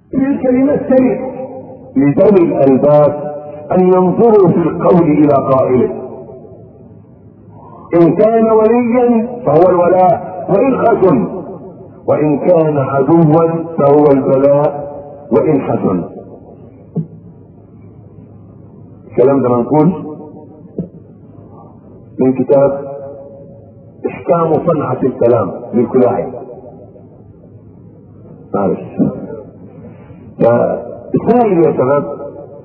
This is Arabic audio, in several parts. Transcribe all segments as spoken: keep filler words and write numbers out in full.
الكلمات تلك لذوي الألباب أن ينظروا في القول إلى قائله. إن كان وليا فهو الولاء وإن خسن، وإن كان عدوا فهو البلاء وإن حسن. الكلام ده منقول من كتاب احكام صنعة الكلام للكلاعي. معلش فاسمعوا يا شباب،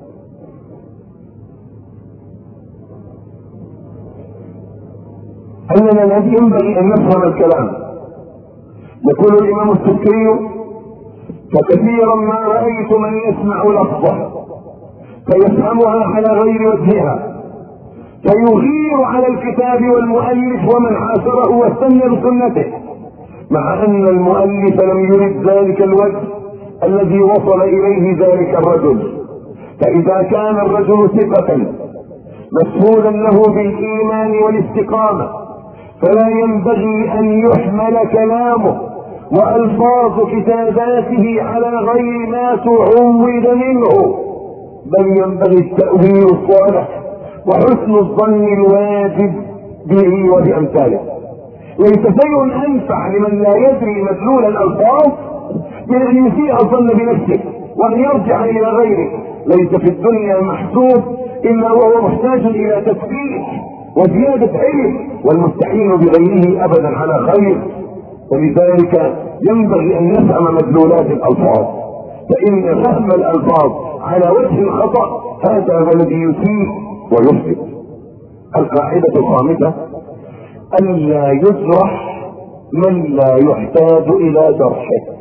اننا ينبغي ان نفهم الكلام. يقول الامام السكري: فكثيرا ما رايت من يسمع لفظه فيفهمها على غير وجهها فيغير على الكتاب والمؤلف ومن حاسبه واستنى بسنته، مع ان المؤلف لم يرد ذلك الوجه الذي وصل اليه ذلك الرجل. فاذا كان الرجل ثقة مشهودا له بالايمان والاستقامة فلا ينبغي ان يحمل كلامه والفاظ كتاباته على غير ما تعود منه، بل ينبغي التأويل الصالح وحسن الظن الواجب به وبأمثاله. ليس شيء انفع لمن لا يدري مدلول الالفاظ من ان يسيء الظن بنفسه وان يرجع الى غيره. ليس في الدنيا محسوب الا وهو محتاج الى تثبيت وزيادة علم، والمستعين بغيره ابدا على خير. ولذلك ينبغي ان نفهم مدلولات الالفاظ، فان فهم الالفاظ على وجه الخطأ هذا هو الذي يسيء ويفسد. القاعدة الخامسة: ألا يجرح من لا يحتاج إلى جرحه.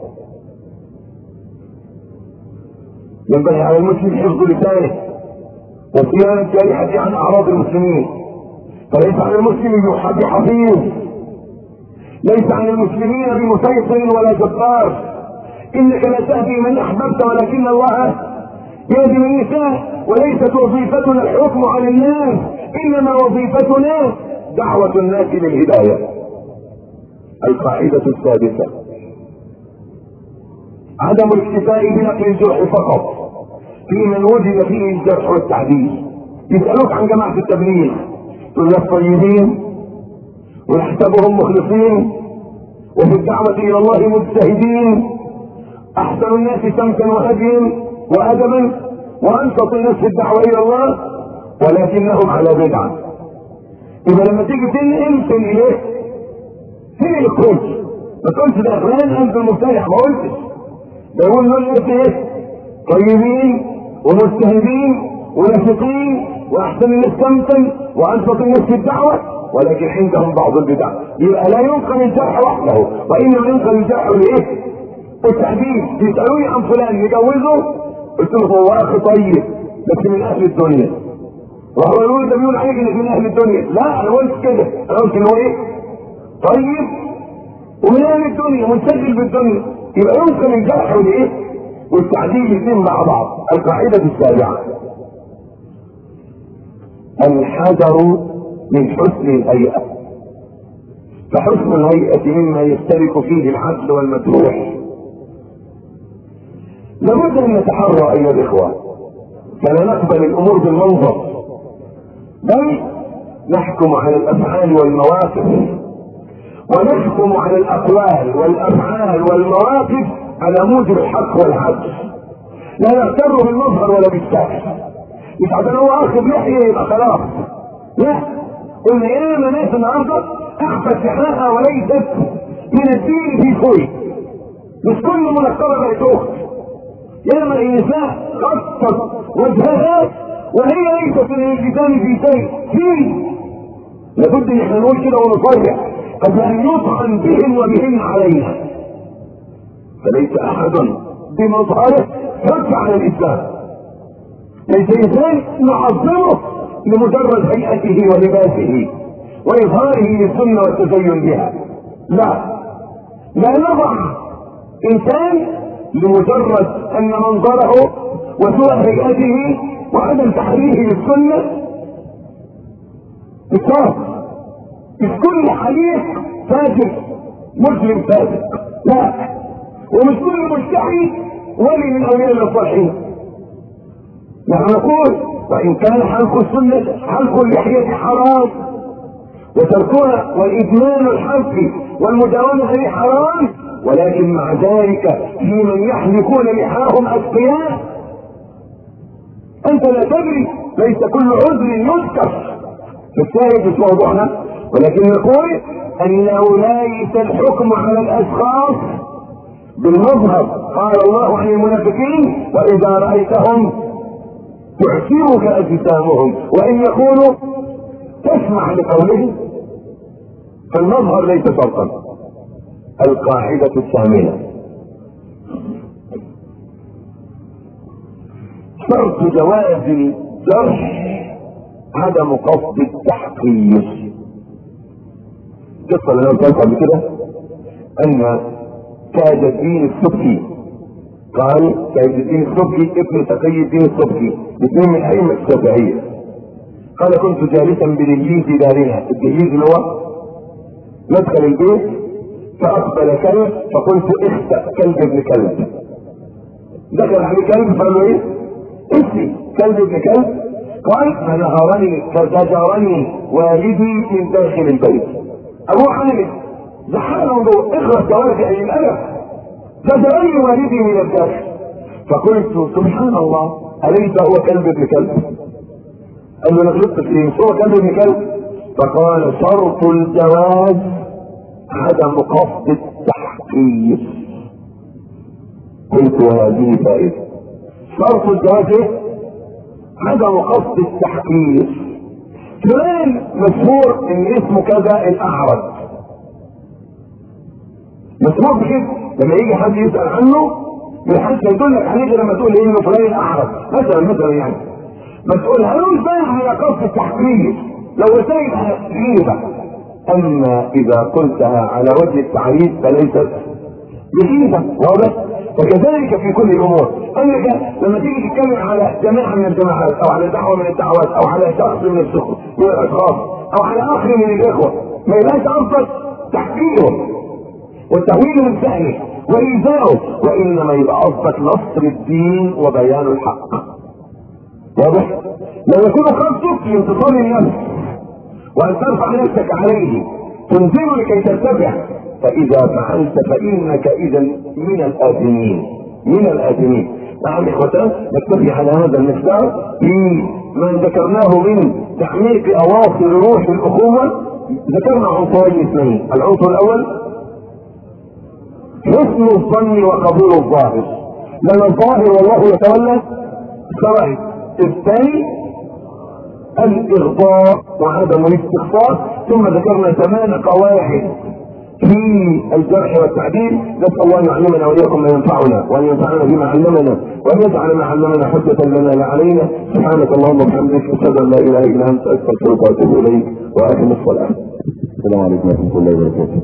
ينبغي على المسلم حفظ لسانه وصيانة الجارحة عن أعراض المسلمين، فليس على المسلم بحفيظ، ليس على المسلمين بمسيطر ولا جبار. إنك لا تهدي من أحببت ولكن الله يهدي من يشاء، وليست وظيفتنا الحكم على الناس، إنما وظيفتنا دعوة الناس للهداية. القاعدة السادسة: عدم الاكتفاء بنقل الجرح فقط في من وجد فيه الجرح والتعديل. يسألوك عن جماعة التبليغ تقول لك طيبين ونحسبهم مخلصين وفي الدعوة إلى الله مجتهدين، أحسن الناس سمتا وهديا وأدبا وأنشط الناس في الدعوة إلى الله، ولكنهم على بدعة. إذا لما تيجي تنقل تنقل إيه؟ تنقل الكل، ما تقولش ده فلان أنت المبتدع، ما قلتش. ده يقول له الناس إيه؟ طيبين ومجتهدين ونافقين وأحسن الناس سمتا وأنشط الناس في الدعوة، ولكن عندهم بعض البدع. يبقى لا ينقل الجرح وحده، وإنما ينقل الجرح لإيه؟ والتحديد. يسألوني عن فلان يجوزه، قلت له هو أخي طيب بس من أهل الدنيا. وهو يقول ده بيقول عليك انك من اهل الدنيا. لا انا قلت كده، انا قلت ان هو ايه؟ طيب ومن اهل الدنيا منشغل بالدنيا. يبقى يمكن الجرح والايه؟ والتعديل الاثنين مع بعض. القاعدة السابعة: الحذر من حسن الهيئة، فحسن الهيئة مما يشترك فيه العدل والمجروح. لابد ان نتحرى ايها الاخوة، فلا نقبل الامور بالمنظر، بل نحكم على الافعال والمواقف، ونحكم على الاقوال والافعال والمواقف على موجب الحق والعدل. لا نغتر بالمظهر ولا بالشكل، مش عشان هو اخذ لحيه يبقى خلاص. لا، قلنا ياما ناس النهارده اخفت لحاها وليست من الدين في شيء، مش كل منقبه بقت اخت. ياما النساء غطت وجهها وهي ليست من الالتزام في شيء فيه. لابد ان احنا نقول كده ونصرح قبل ان يطعن بهم وبهن علينا. فليس احد بمظهره يرجع على الاسلام، ليس انسان نعظمه لمجرد هيئته ولباسه واظهاره للسنه والتزين بها. لا، لا نضع انسان لمجرد ان منظره وسوء هيئته وعدم تحريه للسنه إطلاق. مش كل حديث فاجر مسلم فاسق، لا، ومش كل مجتهد ولي من اولياء الصالحين. نحن نقول وان كان حلق السنه حلق اللحيه حرام وتركها والادمان الحلق والمداومه به حرام، ولكن مع ذلك في من يحلقون لحاهم اتقياء. انت لا تدري، ليس كل عذر يذكر في الشاهد في موضوعنا، ولكن نقول انه ليس الحكم على الاشخاص بالمظهر. قال الله عن المنافقين واذا رايتهم تعجبك اجسامهم وان يقولوا تسمع لقولهم، فالمظهر ليس شرطا. القاعدة الثامنة: شرط جواز الجرح عدم قصد التحقير. القصة اللي انا قلتها قبل كده ان تاج الدين السبكي، قال تاج الدين السبكي ابن تقي الدين السبكي اثنين من ائمة الشافعية، قال كنت جالسا بدهليز دارنا. الدهليز اللي هو مدخل البيت، فاقبل كلب فقلت اخسأ كلب ابن كلب. دخل عليه كلب فقال له ايه؟ اسي كلب ابن كلب. قال فنهرني فزجرني والدي من داخل البيت. ابو حامد زحان موضوع اخرج دوافع الادب، زجرني والدي من الداخل. فقلت سبحان الله اليس هو كلب ابن كلب؟ قال له انا غلطت في ايه؟ هو كلب ابن كلب؟ فقال شرط الجواز عدم قصد التحقير. قلت وهذه فائدة. شرط الجواز ايه؟ عدم قصد التحقير. فلان مشهور ان اسمه كذا الاعرج، مشهور بكده، لما يجي حد يسأل عنه من حد يدلك عليه لما تقول ايه انه فلان الاعرج مثلا مثلا يعني، ما تقولهالوش بقى على قصد التحقير، لو رسائل غيبة. اما اذا قلتها على وجه التعريف فليست بغيبة، واضح؟ وكذلك في كل الامور. انك لما تيجي تتكلم على جماعة من الجماعات او على دعوة من الدعوات او على شخص من الشخص من الاشخاص او على اخر من الاخوة، ما يبقاش قصدك تحقيره والتهويل من شأنه وايذائه، وانما يبقى قصدك نصر الدين وبيان الحق، واضح؟ لو يكون قصدك لانتصار النفس وان ترفع نفسك عليه تنزله لكي ترتفع، فاذا فعلت فانك اذا من الاثمين من الاثمين. نعم اخوتان، نكتفي على هذا المقدار في ما ذكرناه من تحقيق اواصر روح الاخوه. ذكرنا عنصرين اثنين: العنصر الاول حسن الظن وقبول الظاهر، لان الظاهر والله يتولى السرائر. الثاني الاغضاء وعدم الاستخفاف. ثم ذكرنا ثمان قواعد في الجرح والتعديل. نسال الله ان يعلمنا واياكم ما ينفعنا وان ينفعنا بما علمنا وان يجعل ما علمنا حجة لنا لا علينا. سبحانك اللهم وبحمدك اشهد ان لا اله الا انت استغفرك واتوب اليك واقم الصلاه. السلام عليكم ورحمه الله وبركاته.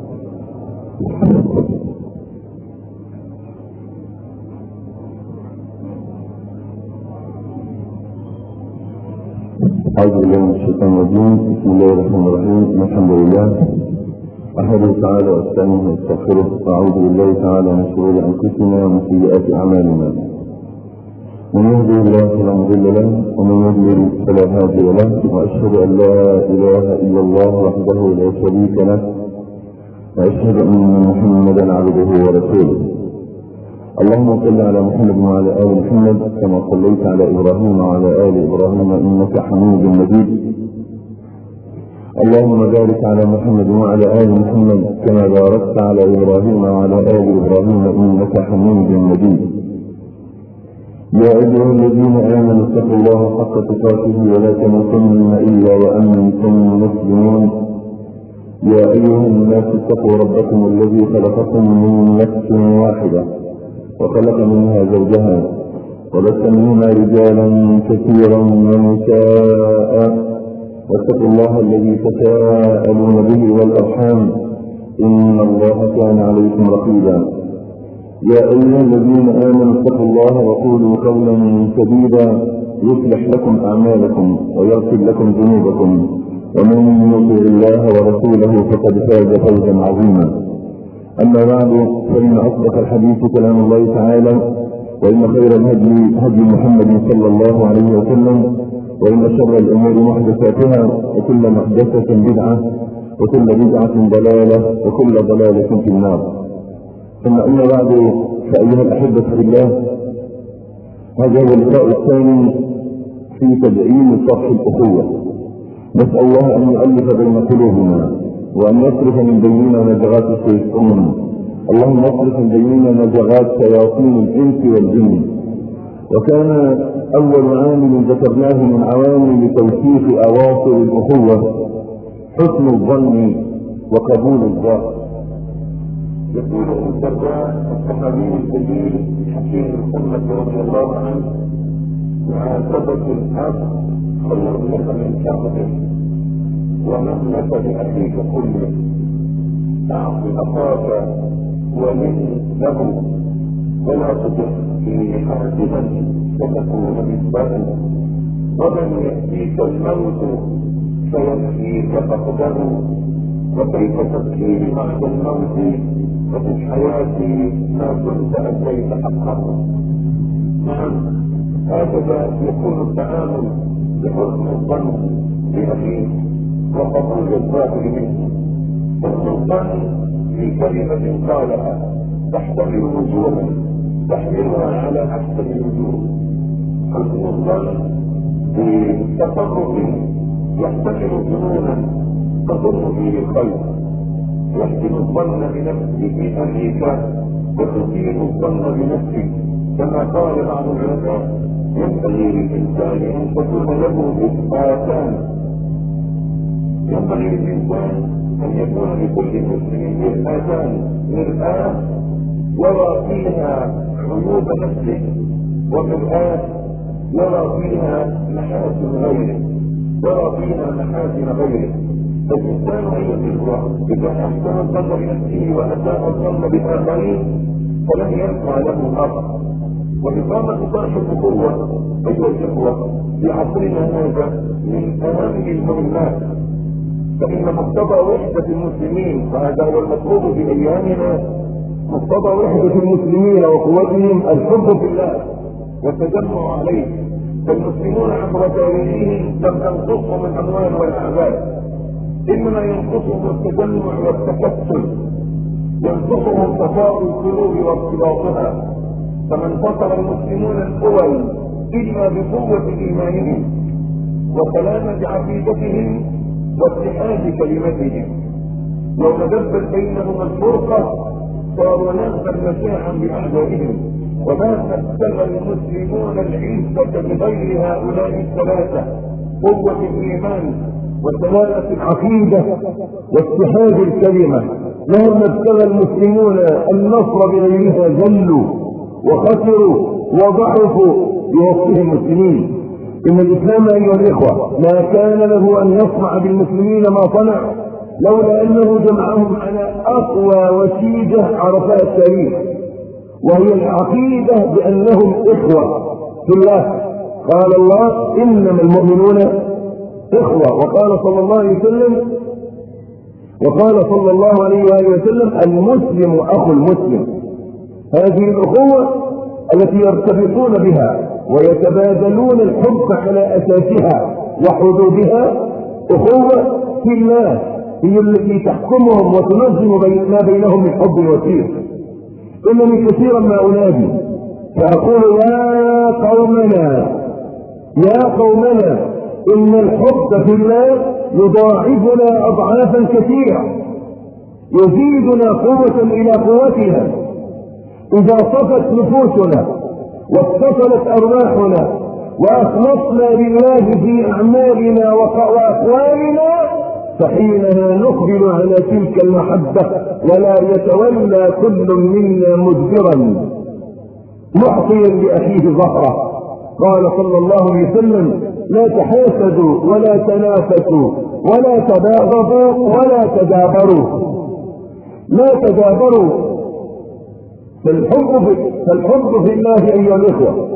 أعوذ بالله من الشيطان الرجيم. بسم الله الرحمن الرحيم. الحمد لله أحمده تعالى وأستعينه وأستغفره وأعوذ بالله تعالى من شرور أنفسنا ومن سيئات أعمالنا. من يهده الله فلا مضل له ومن يضلل فلا هادي له، وأشهد أن لا إله إلا الله وحده لا شريك له، وأشهد أن محمدا عبده ورسوله. اللهم صل على محمد وعلى آل محمد كما صليت على إبراهيم وعلى آل إبراهيم إنك حميد مجيد. اللهم بارك على محمد وعلى آل محمد كما باركت على إبراهيم وعلى آل إبراهيم إنك حميد مجيد. يا أيها الذين آمنوا اتقوا الله حق تقاته ولا تموتن إلا وأنتم مسلمون. يا أيها الناس اتقوا ربكم الذي خلقكم من نفس واحدة وخلق منها زوجها وبث منهما رجالا كثيرا ونساء، واتقوا الله الذي تساءلون به والأرحام إن الله كان عليكم رقيبا. يا أيها الذين آمنوا اتقوا الله وقولوا قولا سديدا يصلح لكم أعمالكم ويغفر لكم ذنوبكم، ومن يطع الله ورسوله فقد فاز فوزا عظيما. أما بعد، فإن أصدق الحديث كلام الله تعالى، وإن خير الهدي هدي محمد صلى الله عليه وسلم، وإن شر الأمور محدثاتها، وكل محدثة بدعة، وكل بدعة ضلالة، وكل ضلالة في النار. ثم أما بعد، فأيها الأحبة في الله، هذا هو اللقاء الثاني في تدعيم صف الأخوة. نسأل الله أن يؤلف بين قلوبنا، وأن يصرف من بيننا نزغات الشيطان. اللهم اصرف من بيننا نزغات شياطين الإنس والجن. وكان أول عامل ذكرناه من عوامل توثيق أواصر الأخوة حسن الظن وقبول الظاهر. يقول ابن الدرداء الصحابي الجليل حكيم محمد رضي الله عنه: معاتبة الأخ خير لك من كافته، ومهلك لأخيك كله. أعط أخاك ومن له، ولا تطع فيه حاسبا فتكون مثله. ومن يأتيك الموت فيكفيك فقده، وكيف تبكي بعد الموت وفي الحياة ما كنت أتيت حقه. نعم، هكذا يكون التعامل بحسن الظن بأخيه وقبول الظاهر منه. حسن الظن في كلمة قالها تحتمل وجوها تحملها على أحسن الوجوه. حسن الظن بتصرف يحتمل ظنونا تظن فيه الخير. يحسن الظن بنفسه أخيك وتسيء الظن بنفسك، كما قال بعض العلماء: ينبغي للإنسان أن تكون له مرآتان. ينبغي للإنسان أن يكون لكل مسلم مرآتان: مرآة يرى فيها عيوب نفسه، ومرآة يرى فيها محاسن غيره، يرى فيها محاسن غيره. فالإنسان أيها الإخوة إذا أحسن الظن بنفسه وأساء الظن بالآخرين فلن يبقى له أثر. وإقامة طرح الأخوة أيها الإخوة في عصرنا هذا من أهم المهمات، فإن مقتضى وحدة المسلمين، وهذا هو المطلوب في أيامنا، مقتضى وحدة المسلمين وقوتهم الحب في الله والتجمع عليه. فالمسلمون عبر تاريخهم لم تنقصهم الأموال والأعمال، إنما ينقصهم التجمع والتكتل، ينقصهم صفاء القلوب وارتباطها. فما انتصر المسلمون الأول إلا بقوة إيمانهم وسلامة عقيدتهم واتحاد كلمتهم. لو دبت بينهم الفرقة صاروا نهبا مشاعا بأعدائهم. وما ابتغى المسلمون العزة بغير هؤلاء الثلاثة: قوة الإيمان وسلامة العقيدة واتحاد الكلمة. لما ابتغى المسلمون النصر بغيرها ذلوا وخسروا وضعفوا بوصفهم المسلمين. إن الإسلام أيها الإخوة ما كان له أن يصنع بالمسلمين ما صنع لولا أنه جمعهم على أقوى وسيلة عرفها التاريخ، وهي العقيدة بأنهم إخوة في الله. قال الله: إنما المؤمنون إخوة. وقال صلى الله عليه وسلم وقال صلى الله عليه وآله وسلم: المسلم أخو المسلم. هذه الأخوة التي يرتبطون بها ويتبادلون الحب على أساسها وحدودها أخوة في الله، هي التي تحكمهم وتنظم بين ما بينهم من حب وسير. إنني كثيرا ما أنادي فأقول: يا قومنا يا قومنا إن الحب في الله يضاعفنا أضعافا كثيرة، يزيدنا قوة إلى قوتنا. إذا صفت نفوسنا واتصلت أرواحنا وأخلصنا لله في أعمالنا وأقوالنا فحينها نقبل على تلك المحبة، ولا يتولى كل منا مدبرا معطيا لأخيه ظهره. قال صلى الله عليه وسلم: لا تحاسدوا ولا تنافسوا ولا تباغضوا ولا تدابروا. لا تدابروا. فالحب في, فالحب في الله أيها الإخوة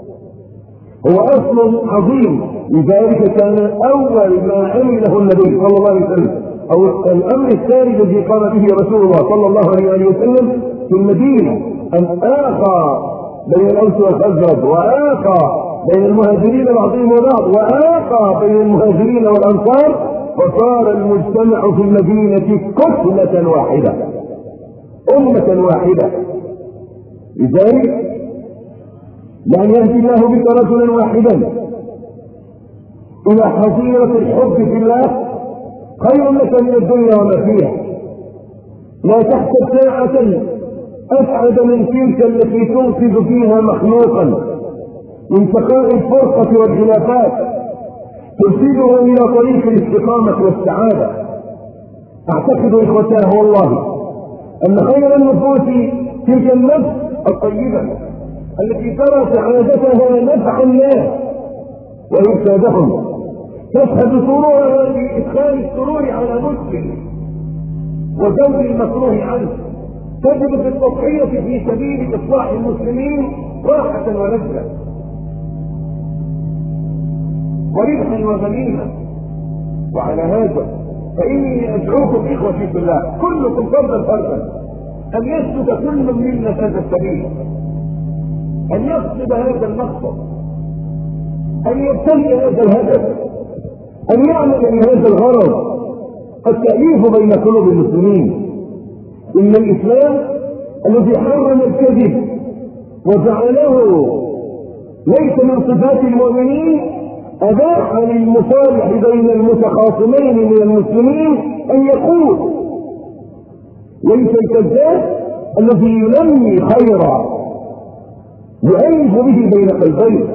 هو أصل عظيم. لذلك كان أول ما عمله النبي صلى الله عليه وسلم، أو الأمر الثاني الذي قام به رسول الله صلى الله عليه وسلم في المدينة، أن آخى بين الأوس والخزرج، وآخى بين المهاجرين بعضهم وبعض، وآخى بين المهاجرين والأنصار، فصار المجتمع في المدينة كتلة واحدة، أمة واحدة. لذلك لأن يهدي الله بك رجلا واحدا إلى حظيرة الحب في الله خير لك من الدنيا وما فيها. لا تحسب ساعة أسعد من تلك التي تنقذ فيها مخلوقا من سقاء الفرقة والخلافات، ترشده إلى طريق الاستقامة والسعادة. أعتقد إخوتاه والله أن خير النفوس تلك النفس الطيبة التي ترى سعادتها نفع الناس وإفسادهم، تشهد سرورها بإدخال السرور على مسلم وزوج المكروه عنه، تجد في التضحية في سبيل إصلاح المسلمين راحة ولذة وربحا وغنيمة. وعلى هذا فإني أدعوكم إخوتي في الله كلكم فردا فردا أن يسلك كل منا هذا السبيل، أن يقصد هذا المقصد، أن يبتغي هذا الهدف، أن يعمل بهذا الغرض، التأليف بين قلوب المسلمين. إن الإسلام الذي حرم الكذب وجعله ليس من صفات المؤمنين أباح للمصالح بين المتخاصمين من المسلمين أن يقول ليس الكذاب الذي ينمي خيرا يؤلف به بين قلبين،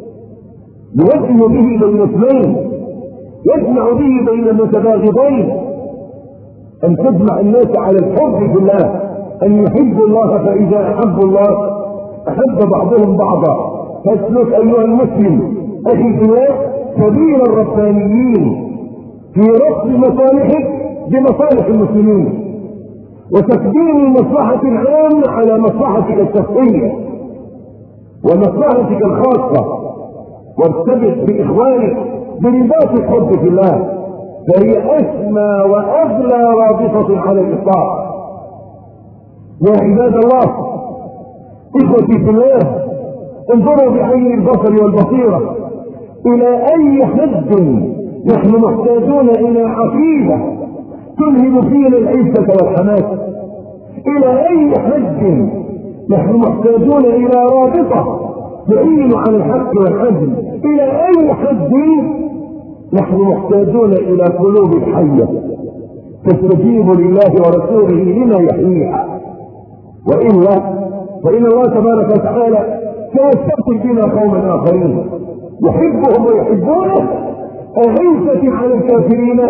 يوجه به بين اثنين، يجمع به بين المتباغضين، أن تجمع الناس على الحب في الله، أن يحبوا الله، فإذا أحبوا الله أحب بعضهم بعضا. فاسلك أيها المسلم أخي في الله سبيل الربانيين في ربط مصالحك بمصالح المسلمين، وتقديم المصلحة العامة على مصلحتك الشخصية ومصلحتك الخاصة، وارتبط بإخوانك برباط الحب في الله، فهي أسمى وأغلى رابطة على الإطلاق. يا عباد الله إخوتي في الله، انظروا بعين البصر والبصيرة إلى أي حد نحن محتاجون إلى عقيدة تلهم فينا العزة والحماس، إلى أي حد نحن محتاجون إلى رابطة تعين على الحق والعدل، إلى أي حد نحن محتاجون إلى قلوب حية تستجيب لله ورسوله لما يحييها. وإلا فإن الله تبارك وتعالى سيستبدل بنا قوما آخرين يحبهم ويحبونه، أعزة على الكافرين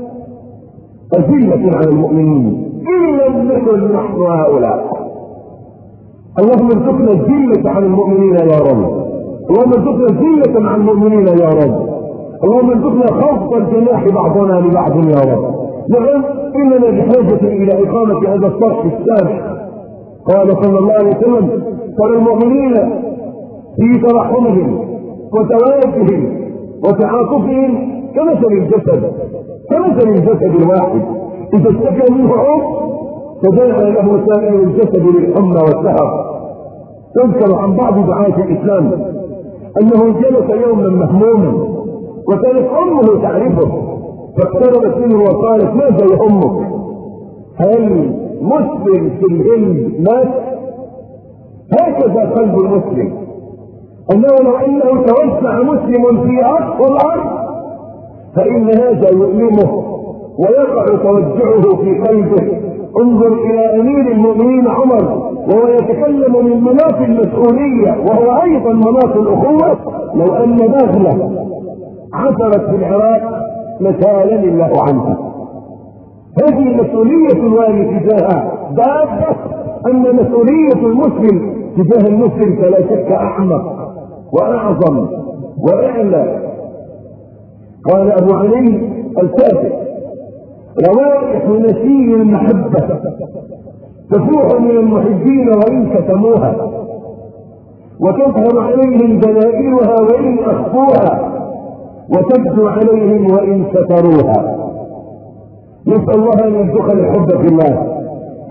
أذلة على المؤمنين، إن لم نكن نحن هؤلاء. اللهم ارزقنا الذلة على المؤمنين يا رب، اللهم ارزقنا الذلة مع المؤمنين يا رب، اللهم ارزقنا خفض الجناح بعضنا لبعض يا رب. نعم إننا بحاجة إلى إقامة هذا الصف السابع. قال صلى الله عليه وسلم: ترى المؤمنين في ترحمهم وتوادهم وتعاطفهم كمثل الجسد، كمثل الجسد الواحد إذا اشتكى منه عضو تداعى له سائر الجسد للحمى والسهر. تذكر عن بعض دعاة الإسلام أنه جلس يوما مهموما وكانت أمه تعرفه، فاقتربت منه وقالت: ماذا يا أمك؟ هل مسلم في الهند مات؟ هكذا قلب المسلم، أنه لو أنه توسع مسلم في أرض الأرض فإن هذا يؤلمه ويقع توجعه في قلبه. انظر إلى أمير المؤمنين عمر وهو يتكلم من مناط المسؤولية وهو أيضا مناط الأخوة. لو أن بغلة عثرت في العراق لسألني الله عنها. هذه مسؤولية الوالي تجاهها، دابة أن مسؤولية المسلم تجاه المسلم فلا شك أعمق وأعظم وأعلى. قال أبو علي الكاتب: روائح نسيم المحبة تفوح من المحبين وإن كتموها، وتظهر عليهم دلائلها وإن أخفوها، وتبدو عليهم وإن ستروها. نسأل الله أن يرزقنا الحب في الله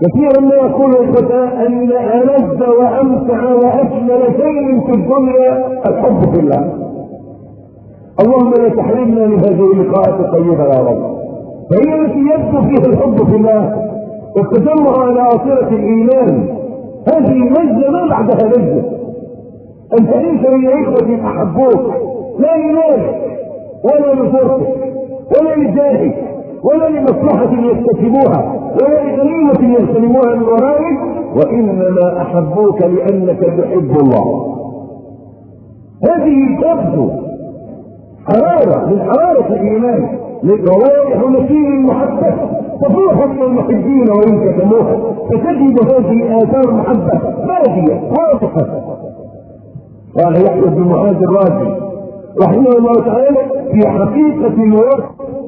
كثيرا ما يقول الفتاة ان ألذ وامتع واجمل شيء في الدنيا الحب في الله. اللهم لا تحرمنا من هذه اللقاءات الطيبه يا رب، فهي التي يبدو فيها الحب في الله والتجمع على صله الايمان. هذه لذه ما بعدها لذه. ان تعيش من اخوه احبوك لا لمالك ولا لفرقك ولا لجاهك ولا لمصلحة يكتسبوها ولا لغنيمة يغتنموها من ورائك، وإنما أحبوك لأنك تحب الله. هذه تبدو حرارة من حرارة الإيمان، روائح نسيم المحبة تفوح من المحبين وإن كتموها، فتجد هذه آثار محبة بادية واضحة. قال يحيى بن معاذ الرازي رحمه الله تعالى في حقيقة الود،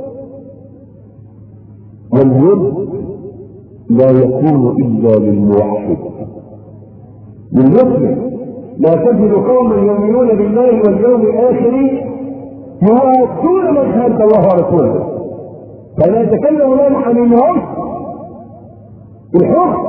والود لا يكون الا للموحد للمسلم. لا تجد قوما يؤمنون بالله واليوم الاخر يوادون من خالف الله ورسوله. فلا يتكلم لهم عن الوحد الحب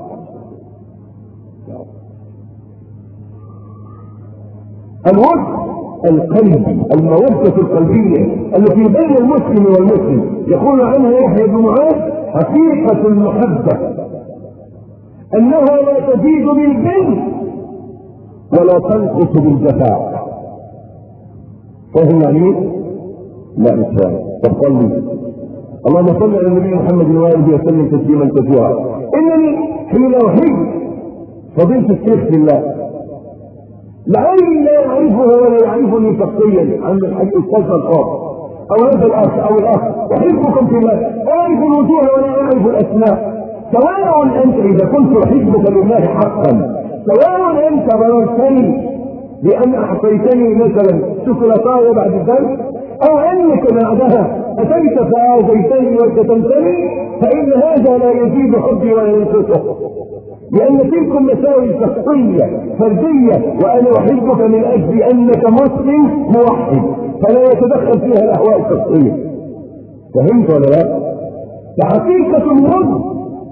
الود القلبي، المودة القلبية التي بين المسلم والمسلم. يقول عنها يحيى بن معاذ حقيقة المحبة انها لا تزيد بالبر ولا تنقص بالجفاء. فهم يعني لا اسلام. فصلي اللهم صل على النبي محمد وآله وسلم تسليما كثيرا. انني حين احب فضيلة الشيخ في الله لعلي لا يعرفه ولا يعرفني شخصيا عن الاستاذ الفاضل او هذا الاخ او الاخ، احبكم في الله، اعرف الوجوه ولا اعرف الاسماء. سواء انت اذا كنت احبك لله حقا، سواء انت ضررتني لان اعطيتني مثلا شوكولاته بعد ذلك، او انك بعدها اتيت فاذيتني وشتمتني، فان هذا لا يزيد حبي ولا ينقصه، لأن تلكم مساوي شخصية فردية، وأنا أحبك من أجل أنك مسلم موحد، فلا يتدخل فيها الأهواء الشخصية. فهمت ولا لا؟ فحقيقة الود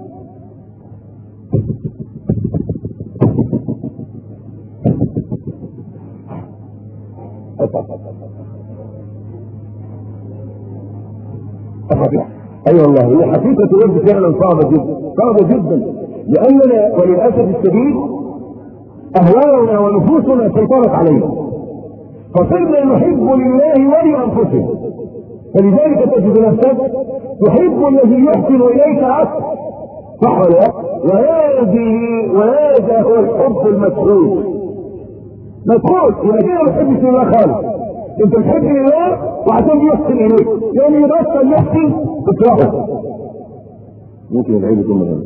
أيوة والله هي حقيقة الود فعلا صعبة جدا، صعبة جدا، لأننا وللأسف الشديد أهواءنا ونفوسنا سيطرت علينا، فصرنا نحب لله ولأنفسنا. فلذلك تجد نفسك تحب الذي يحسن إليك أكثر، صح ولا لا؟ وهذه وهذا هو الحب المسؤول. مسؤول إذا كده ما تحبش لله خالص، أنت تحب لله وعشان يحسن إليك، يعني يبطل يحسن تكرهه. ممكن العيب يكون مهم.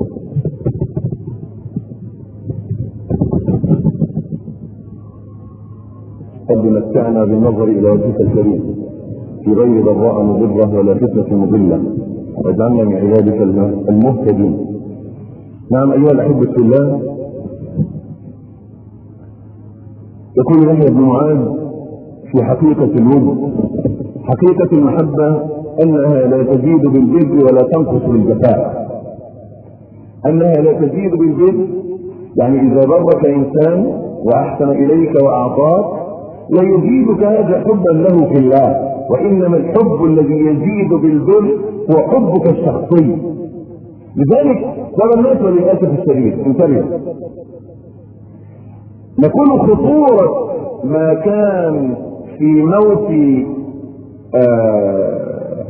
قد متعنا بالنظر الى وجهك الكريم في غير ضراء مضره ولا فتنه مضله، واجعلنا من عبادك المهتدين. نعم ايها الاحبه في الله، يقول يحيى بن معاذ في حقيقه الود، حقيقه المحبه انها لا تزيد بالبر ولا تنقص بالجفاء. انها لا تزيد بالبر يعني اذا برك انسان واحسن اليك واعطاك لا يزيدك هذا حبا له في الله، وانما الحب الذي يزيد بالبر هو حبك الشخصي. لذلك ترى الناس وللاسف الشديد انتبه، نقول خطوره ما كان في موت آه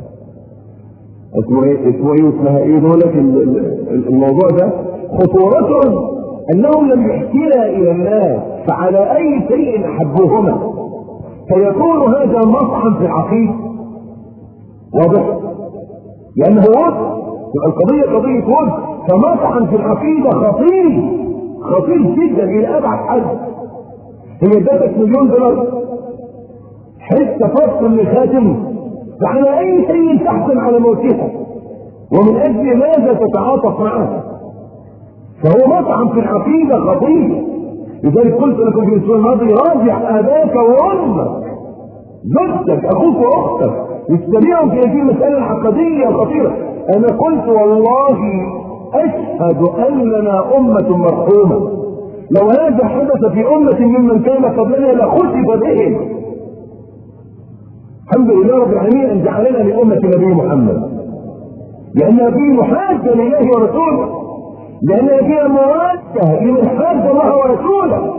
اسمه ايه اسمه ايه اسمها ايه دولك الموضوع ده، خطورته انهم لم يحكينا الى الناس فعلى اي شيء احبوهما، فيكون هذا مطعن في العقيده. واضح؟ لانه ود، القضيه قضيه ود، فمطعن في العقيده خطير خطير جدا الى ابعد حد. هي ادتك مليون دولار حته فصل من خاتم، فعلى اي شيء تحكم على موتها، ومن اجل ماذا تتعاطف معها؟ فهو مطعم في العقيدة خطير. لذلك قلت لكم في الاسبوع الماضي راجع اباك وامك، زوجتك اخوك واختك، يستبيعوا في هذه المسألة العقدية الخطيرة. انا قلت والله أشهد أننا أمة مرحومة. لو هذا حدث في أمة ممن كان قبلنا لخسف بهم. الحمد لله رب العالمين أن جعلنا لأمة نبي محمد، لأنها فيه محادة لله ورسوله، لأنها فيها موادة لمن حاد الله ورسوله.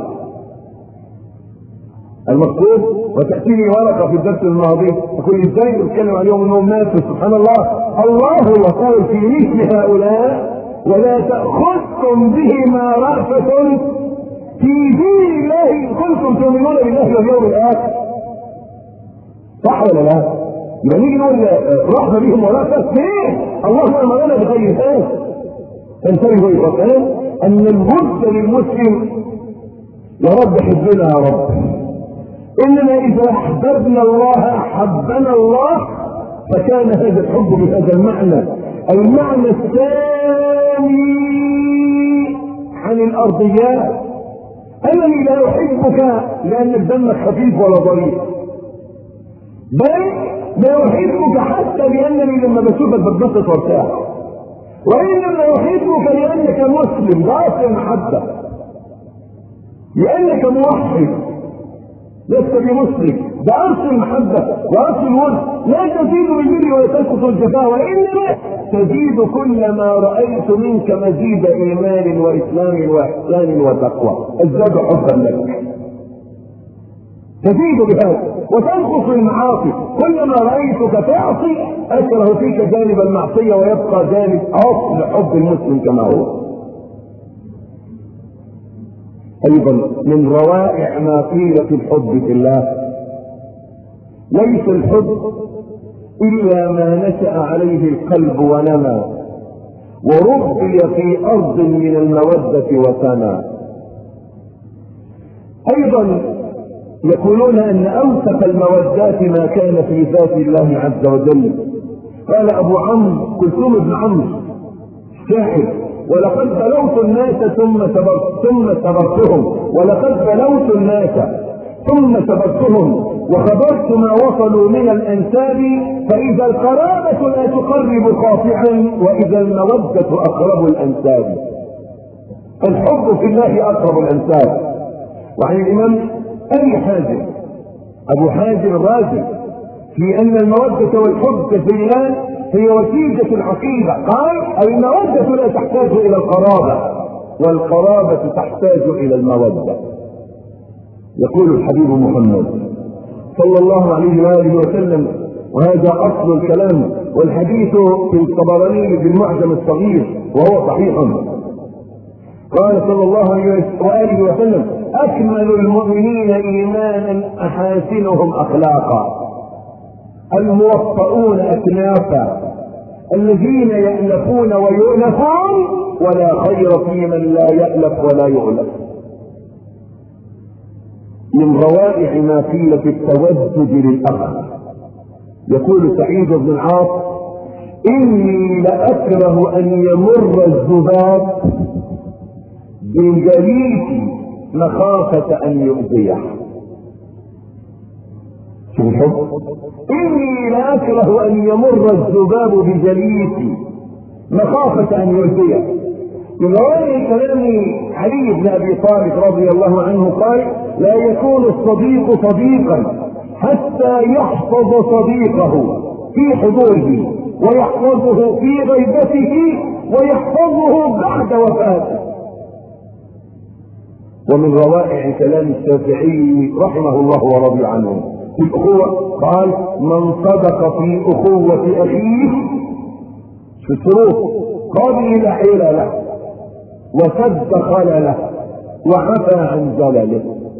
المقصود وتأتيني ورقة في الدرس الماضي تقول ازاي نتكلم عليهم انهم ماتوا. سبحان الله، الله يقول في مثل هؤلاء ولا تأخذكم بهما رأفة في دين الله إن كنتم تؤمنون بالله واليوم الآخر. صح ولا لا؟ لما نيجي نقول رحمة بهم ورأفة ليه؟ الله أمرنا بغير هذا. فانتبهوا يا إخوان أن البد للمسلم يا رب حبنا يا رب، إننا إذا أحببنا الله أحبنا الله، فكان هذا الحب بهذا المعنى، المعنى الثاني عن الأرضيات. أنني لا أحبك لأن دمك خفيف ولا ضريح، بل لا أحبك حتى لأنني لما بشوفك بتبسط وارتاح، وإنما أحبك لأنك مسلم، ده أصل المحبة، لأنك موحد لست بمسلم، ده اصل المحبه واصل الود. لا تزيد بالبر ولا تنقص الجفاء، وانما تزيد كلما رايت منك مزيد ايمان واسلام واحسان وتقوى، ازداد حبا لك. تزيد بهذا وتنقص المعاصي، كلما رايتك تعصي اكره فيك جانب المعصيه ويبقى جانب اصل حب المسلم كما هو. ايضا من روائع ما قيل في الحب في الله، ليس الحب الا ما نشأ عليه القلب ونمى وربي في ارض من المودة وسنى. ايضا يقولون ان اوثق المودات ما كان في ذات الله عز وجل. قال ابو عمرو كلثوم بن عمرو الشاعر: ولقد بلوت الناس ثم سبرت ثم سبرتهم ولقد بلوت الناس ثم سبرتهم وخبرت ما وصلوا من الانساب، فاذا القرابة لا تقرب قاطعا واذا المودة اقرب الانساب. الحب في الله اقرب الانساب. وعن الامام ابي حازم ابو حازم الرازي في ان المودة والحب في الله هي وسيلة العقيدة. قال: المودة لا تحتاج الى القرابة والقرابة تحتاج الى المودة. يقول الحبيب محمد صلى الله عليه وآله وسلم، وهذا اصل الكلام، والحديث في الطبراني بالمعجم الصغير وهو صحيح. قال صلى الله عليه وآله وسلم: اكمل المؤمنين ايمانا احاسنهم اخلاقا، الموطئون اكنافا، الذين يألفون ويؤلفون، ولا خير في من لا يألف ولا يؤلف. من روائع ما قيل في التودد للأخ، يقول سعيد بن العاص: إني لأكره أن يمر الذباب بجليسي مخافة أن يؤذيه. شوف الحب، إني لأكره أن يمر الذباب بجليسي مخافة أن يؤذيه. من رواية كلام علي بن أبي طالب رضي الله عنه قال: لا يكون الصديق صديقا حتى يحفظ صديقه في حضوره ويحفظه في غيبته ويحفظه بعد وفاته. ومن روائع كلام الشافعي رحمه الله ورضي عنه في الأخوة قال: من صدق في أخوة أخيه في الشروط قبل حيل له وسد خلله وعفى عن زلله.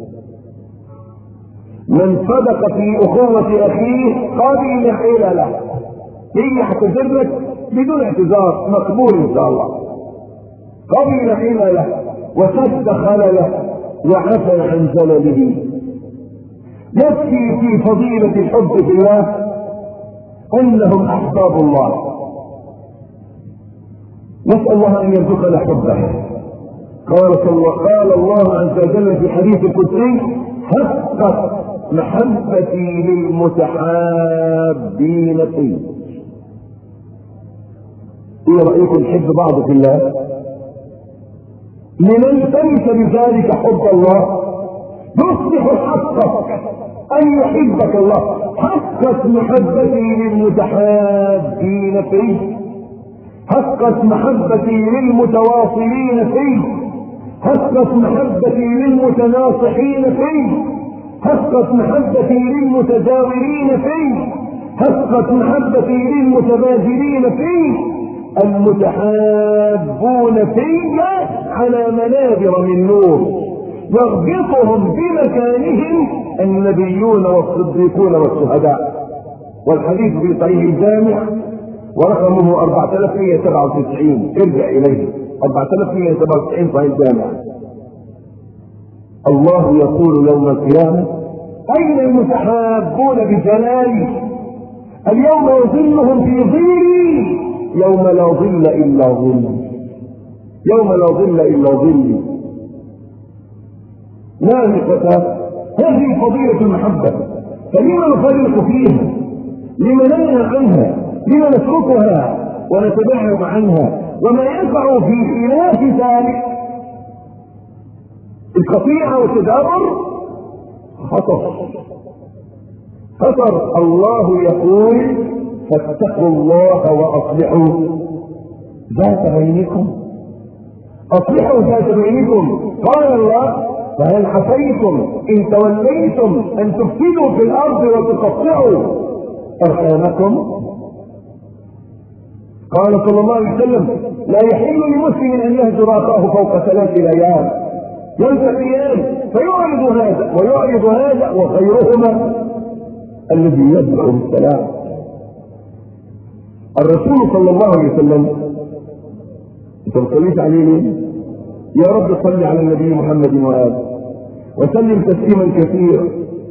من صدق في أخوة أخيه قبل حيل له، هي اعتذر لك بدون اعتذار مقبول إن شاء الله، قبل حيل له وسد خلله وعفى عن زلله. يكفي في فضيلة الحب في الله أنهم أحباب الله. نسأل الله أن يرزقنا حبه. قال صلى قال الله عز وجل في حديث القدسي: حقت محبتي للمتحابين فيه. ايه رأيكم نحب بعض في الله؟ لنلتمس بذلك حب الله يصبح حقك ان يحبك الله، حقت محبتي للمتحابين فيه، حقت محبتي للمتواصلين فيه، حقت محبتي للمتناصحين فيه، حقت محبتي للمتجاورين فيه، حقت محبتي للمتبادلين فيه. المتحابون في على منابر من نور يغبطهم بمكانهم النبيون والصديقون والشهداء. والحديث في صحيح الجامع ورقمه أربعة آلاف ومئة وسبعة وتسعين، ارجع اليه أربعة آلاف ومئة وسبعة وتسعين صحيح الجامع. الله يقول يوم القيامة: أين المتحابون بجلالي؟ اليوم يظلهم في ظلي يوم لا ظل إلا ظلي، يوم لا ظل إلا ظلي. لا نقطة، هذه فضيلة المحبة، فلما نفرق فيها؟ لما ننهى عنها؟ لما نتركها ونتبعد عنها؟ وما يقع في خلاف ذلك القطيعة والتدابر خطر خطر. الله يقول: فاتقوا الله واصلحوا ذات بينكم، اصلحوا ذات بينكم. قال الله: فهل عصيتم ان توليتم ان تفسدوا في الارض وتقطعوا ارحامكم؟ قال صلى الله عليه وسلم: لا يحل لمسلم ان يهجر اخاه فوق ثلاث ليال يلتقيان فيعرض هذا ويعرض هذا وخيرهما الذي يدعو بالسلام. الرسول صلى الله عليه وسلم، انت صليت عليه ليه؟ يا رب صل على النبي محمد وآله وسلم تسليما كثيرا.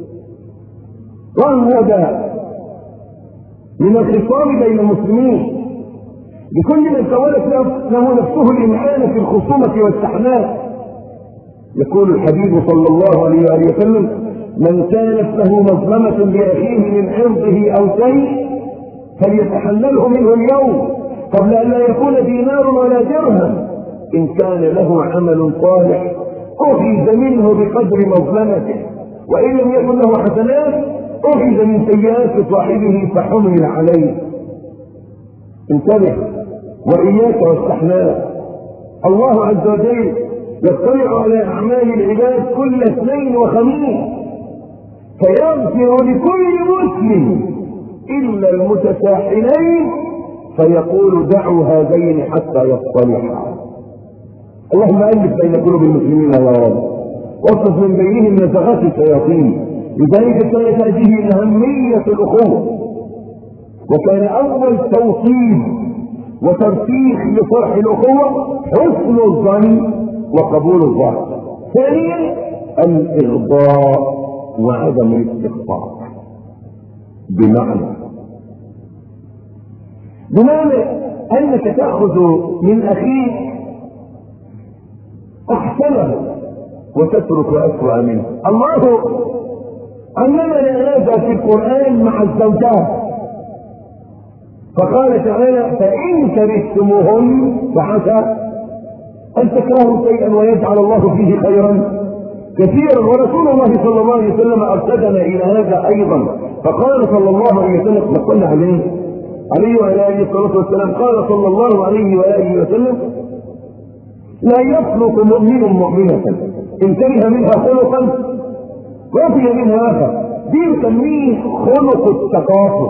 وهذا من الخصام بين المسلمين لكل من سولت له نفسه الإمعان في الخصومة والسحناء. يقول الحبيب صلى الله عليه وآله وسلم: من كانت له مظلمة لأخيه من عرضه أو شيء فليتحلله منه اليوم قبل أن لا يكون دينار ولا درهم. إن كان له عمل صالح أخذ منه بقدر مظلمته، وإن لم يكن له حسنات أخذ من سيئات صاحبه فحمل عليه. انتبه وإياك واستحناء. الله عز وجل يطلع على أعمال العباد كل اثنين وخميس فيغفر لكل مسلم إلا المتساحلين فيقول: دعوا هذين حتى يصطلحا. اللهم ألف بين قلوب المسلمين يا رب، واصرف من بينهم نزغات الشياطين. لذلك كانت هذه أهمية الأخوة، وكان أول توصيل وترسيخ لصرح الأخوة حسن الظن وقبول الظن. ثانيا الإغضاء وعدم الاستخفاف. بمعنى بمعنى أنك تأخذ من أخيك أحسنه وتترك أسوأ منه. الله علمنا هذا في القرآن مع الزوجات، فقال تعالى: فإن كرهتموهن فعسى أن تكرهوا شيئا ويجعل الله فيه خيرا كثيرا. ورسول الله صلى الله عليه وسلم أرشدنا إلى هذا أيضا، فقال صلى الله عليه وسلم: نقل عليه عليه وعلى آله الصلاة والسلام، قال صلى الله عليه وآله وسلم: لا يخلق مؤمن مؤمنة إن كره منها خلقا رضي منها آخر. دي نسميه خلق التغافل.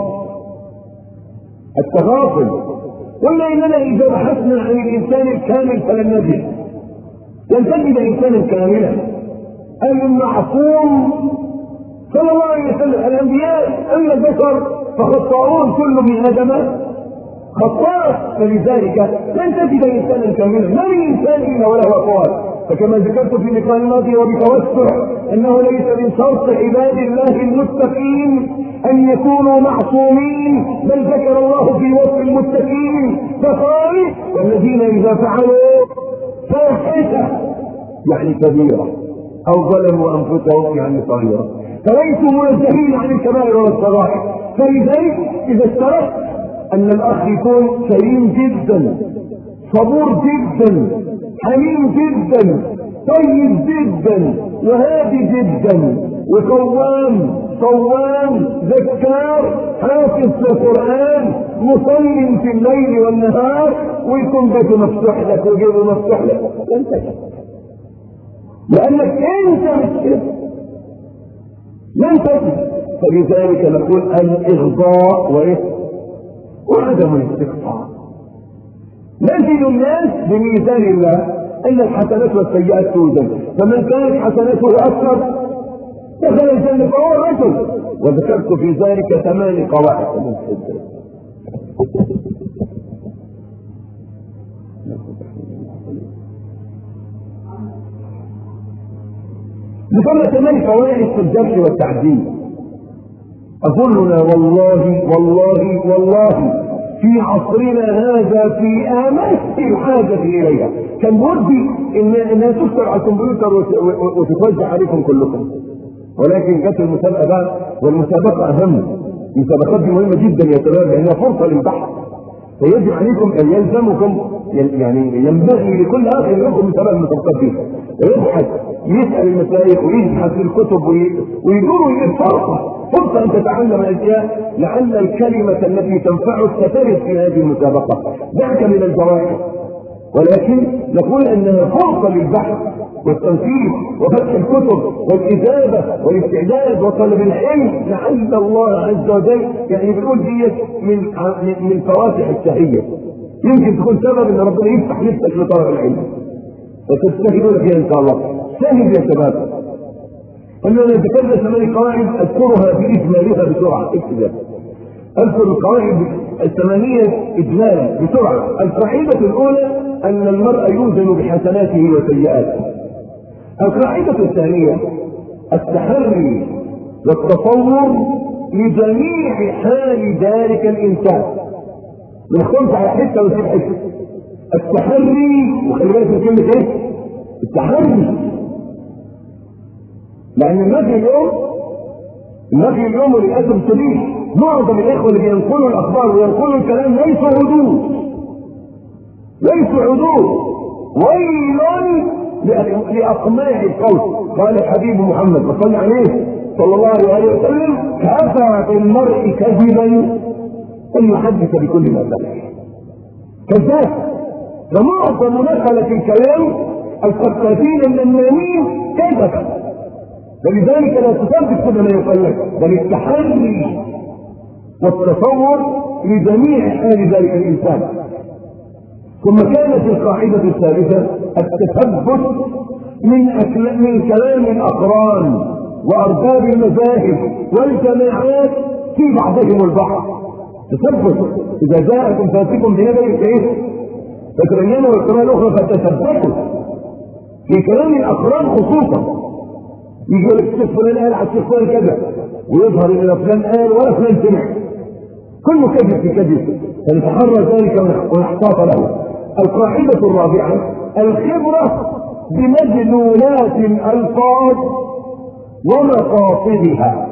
التغافل قلنا إننا إذا بحثنا عن الإنسان الكامل فلن نجد لن تجد إنسانا كاملا. المعصوم صلى الله عليه وسلم: الأنبياء أما البشر فخطاؤون كل من آدم خطاء، فلذلك لن تجد إنسانا كاملا. ما من إنسان إلا وله أقوال. فكما ذكرت في اللقاء الماضي وبتوسع أنه ليس من شرط عباد الله المتقين أن يكونوا معصومين، بل ذكر الله في وصف المتقين فقال: والذين إذا فعلوا فاحشة يعني كبيرة أو ظلموا أنفسهم يعني صغيرة فليسوا منزهين عن الكبائر والصغائر. فلذلك إذا اشتركت ان الاخ يكون كريم جدا، صبور جدا، حليم جدا، طيب جدا، وهادي جدا، وقوام صوام ذكار، حافظ في القرآن، مصلي في الليل والنهار، ويكون بيته مفتوح لك وجيبه مفتوح لك. انت لانك انت مش كده، لن تجد. فلذلك نقول الاغضاء وايه؟ وعدم الاستقطاع. نزل الناس بميزان الله ان الحسنات والسيئات توزن، فمن كانت حسناته اكثر دخل الجنه فهو رجل. وذكرت في ذلك ثمان قواعد. ذكرنا ثمان قواعد في الجرح والتعديل. اظننا والله والله والله في عصرنا هذا في امس الحاجه اليها. كان ودي ان انها تكتب على الكمبيوتر وتتوزع عليكم كلكم، ولكن جت المسابقه بقى، والمسابقه اهم. المسابقات دي مهمه جدا يا شباب لانها فرصه للبحث، فيجب عليكم ان يلزمكم، يعني ينبغي لكل اخ يلزمكم مسابقه المسابقات دي، ويبحث يسال المشايخ ويبحث في الكتب ويدور ويجيب فرصه فرصة أن تتعلم أشياء لعل الكلمة التي تنفعك سترد في هذه المسابقة. دعك من الجوائز، ولكن نقول أنها فرصة للبحث والتنفيذ وفتح الكتب والإجابة والاستعداد وطلب العلم، لعل الله عز وجل يعني بيقول دي من من فواتح الشهية، يمكن تكون سبب أن ربنا يفتح نفسك لطلب العلم وتستفيدون فيها إن شاء الله. سهل يا شباب. أننا ذكرنا ثمان قواعد أذكرها بإجمالها بسرعة. اكتب أذكر القواعد الثمانية إجمالا بسرعة. القاعدة الأولى أن المرء يوزن بحسناته وسيئاته. القاعدة الثانية التحري والتصور لجميع حال ذلك الإنسان. نختلف على حتة وسيب حتة. التحري، وخلي بالك من كلمة إيه؟ التحري، لأن النبي اليوم النبي اليوم وللأسف الشديد معظم الإخوة اللي بينقلوا الأخبار وينقلوا الكلام ليسوا عدول، ليسوا عدول. ويل لأقماع القول. قال الحبيب محمد صلى الله عليه صلى الله عليه وسلم: كفى بالمرء كذبا أن يحدث بكل ما سمع. كذاب. فمعظم نقلة الكلام القساسين النمامين كذبا، فلذلك لا تصدق كل ما يقال لك، بل التحري والتصور لجميع حال ذلك الانسان. ثم كانت القاعده الثالثه التثبت من أكل... من كلام الاقران وارباب المذاهب والجماعات في بعضهم البعض. تثبت. اذا جاءكم فاسق بنبأ ايه فتبينوا القراءه الاخرى فتثبتوا في كلام الاقران خصوصا. يجي لك الشيخ فلان قال على الشيخ فلان كذا، ويظهر ان فلان قال ولا فلان سمع، كله كذب في كذب، فنتحرى ذلك ونحتاط له. القاعده الرابعه الخبره بمدلولات الالفاظ ومقاصدها.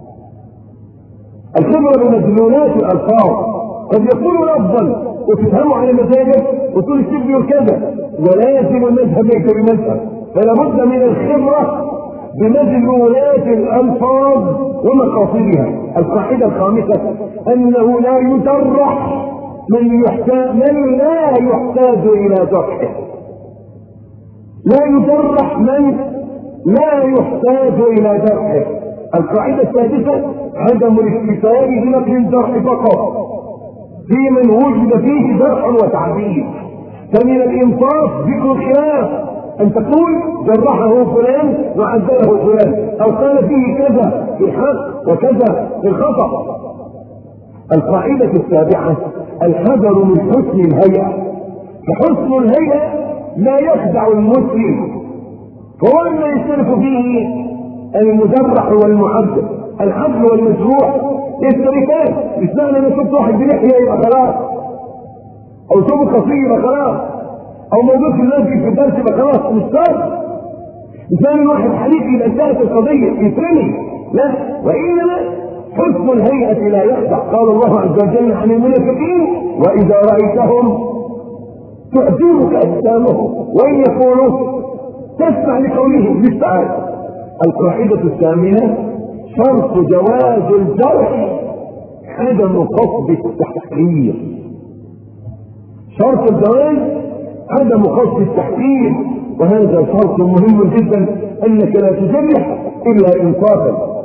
الخبره بمدلولات الالفاظ، قد يكون لفظا وتفهمه على مزاجك وتقول الشيخ بيقول كذا، ولازم المذهب ليس بمذهب، فلا بد من الخبره بمدلولات الألفاظ ومقاصدها. القاعدة الخامسة أنه لا يجرح من يحتاج من لا يحتاج إلى جرحه. لا يجرح من لا يحتاج إلى جرحه. القاعدة السادسة عدم الاكتفاء بنقل الجرح فقط في من وجد فيه جرح وتعديل. فمن الإنصاف ذكر الخلاف، أن تقول جرحه فلان وعذبه فلان، أو قال فيه كذا في الحق وكذا في الخطأ. القاعدة السابعة الحذر من حسن الهيئة. فحسن الهيئة لا يخدع المسلم، فهو ما يختلف فيه المجرح والمعذب، الحبل والمجروح يشتركان. مش معنى أنا شفت واحد بلحية يبقى خلاص، أو شوف قصير يبقى خلاص، او موجود في المسجد في الدرس يبقى خلاص مش شرط. مثال واحد حديث يبقى انتهت القضيه يترمي، لا، وانما حسن الهيئة لا يخدع. قال الله عز وجل عن المنافقين وإذا رأيتهم تعجبك أجسامهم وإن يقولوا تسمع لقولهم. بالسعادة. القاعدة الثامنة شرط جواز الجرح عدم قصد التحقير. شرط الجواز عدم قصد التحقير، وهذا شرط مهم جدا، انك لا تجرح الا انصافا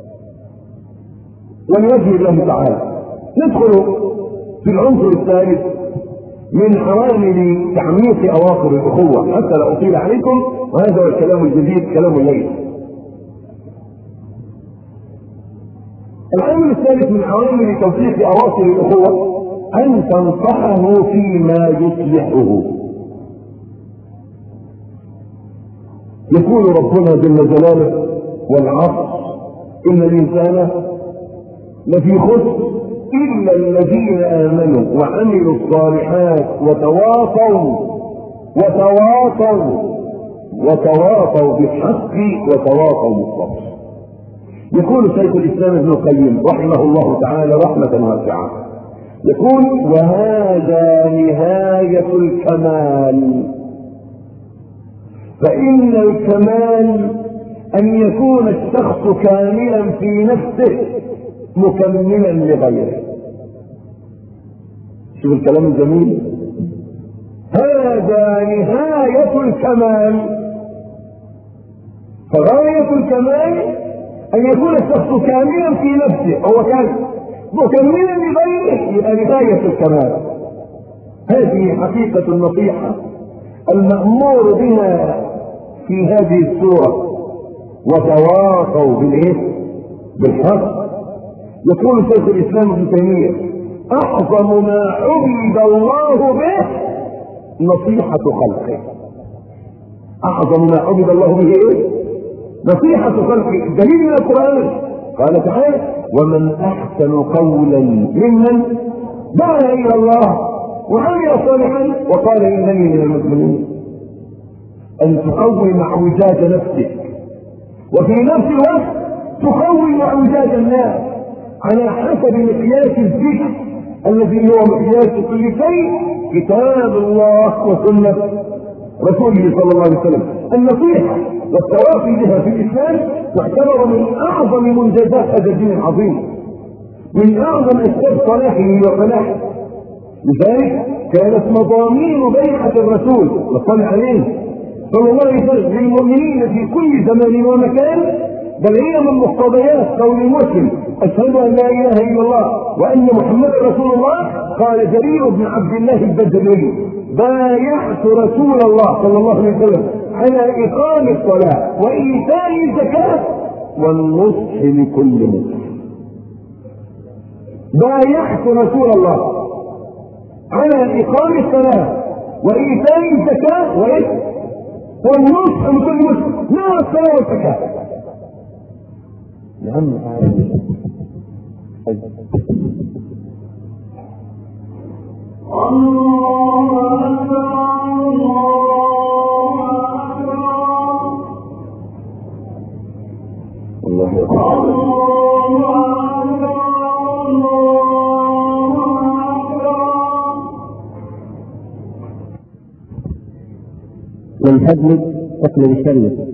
ولوجه الله تعالى. ندخل في العنصر الثالث من عوامل تعميق اواخر الاخوه حتى لا اطيل عليكم، وهذا هو الكلام الجديد كلام الليل. العامل الثالث من عوامل توثيق اواخر الاخوه ان تنصحه فيما يصلحه. يقول ربنا جل جلاله والعصر ان الانسان لفي خسر الا الذين امنوا وعملوا الصالحات وتواصوا وتواصوا وتواصوا بالحق وتواصوا بالصبر. يقول شيخ الاسلام ابن القيم رحمه الله تعالى رحمه واسعه، يقول وهذا نهايه الكمال، فان الكمال ان يكون الشخص كاملا في نفسه مكملا لغيره. شوف الكلام الجميل، هذا نهايه الكمال، فغايه الكمال ان يكون الشخص كاملا في نفسه، هو كان مكملا لغيره، يبقى نهايه الكمال. هذه حقيقه النصيحه المأمور بها في هذه السوره، وتواصوا بالايه؟ بالحق. يقول شيخ الاسلام ابن تيميه اعظم ما عبد الله به نصيحه خلقه. اعظم ما عبد الله به ايه؟ نصيحه خلقه. دليل من القران قال تعالى ومن احسن قولا ممن دعا الى الله وعمل صالحا وقال انني من المسلمين. ان تقوي معوجات نفسك وفي نفس الوقت تقوي معوجات الناس على حسب مقياس الذكر الذي هو مقياس كل شيء، كتاب الله وسنه رسوله صلى الله عليه وسلم. النصيحه والتواصي بها في الاسلام تعتبر من اعظم منجزات هذا الدين العظيم، من اعظم اسباب صلاحه وفلاحه. لذلك كانت مضامين بيعه الرسول وصلى عليه صلى الله عليه وسلم للمؤمنين في كل زمان ومكان، بل هي من مقتضيات قول المسلم اشهد ان لا اله الا الله وان محمدا رسول الله. قال جرير بن عبد الله البجلي بايعت رسول الله صلى الله عليه وسلم على اقام الصلاه وايتاء الزكاه والنصح لكل مسلم. بايعت رسول الله على اقام الصلاه وايتاء الزكاه والنصح لكل مسلم. ما الصلاه والزكاه نعم عادي. الله أكبر الله أكبر. من فضلك تقبل الشريعة.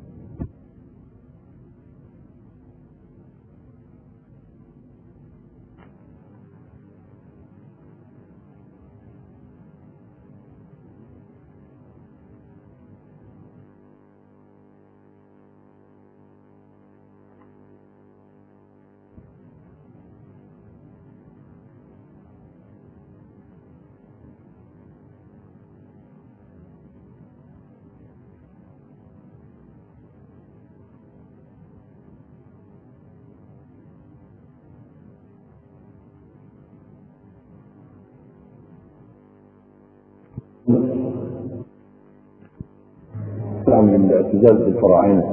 من الاعتزاز بالفراعنه.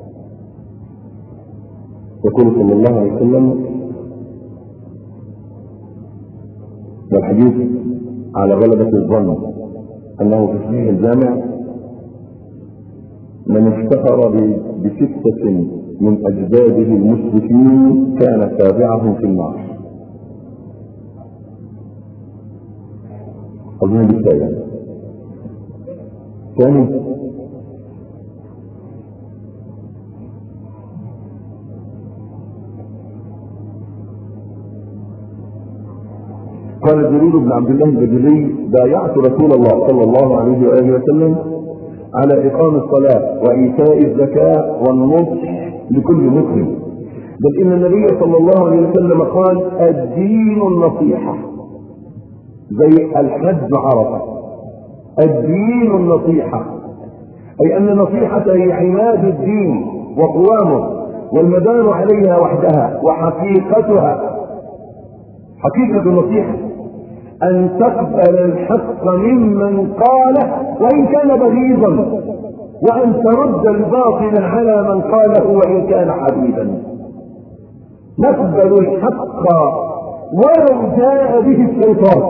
يقول صلى الله عليه وسلم والحديث على غلبة الظن انه في صحيح الجامع من افتخر بستة من أجداده المشركين كان تابعهم في النار. أظن بالتالي ثاني قال جرير بن عبد الله البجلي: بايعت رسول الله صلى الله عليه وآله وسلم على إقام الصلاة وإيتاء الزكاة والنصح لكل مسلم، بل إن النبي صلى الله عليه وسلم قال: الدين النصيحة، زي الحج عرفة، الدين النصيحة، أي أن النصيحة هي عماد الدين وقوامه والمدار عليها وحدها وحقيقتها. حقيقة النصيحة أن تقبل الحق ممن قاله وإن كان بغيضا، وأن ترد الباطل على من قاله وإن كان حبيبا. نقبل الحق ولو جاء به الشيطان،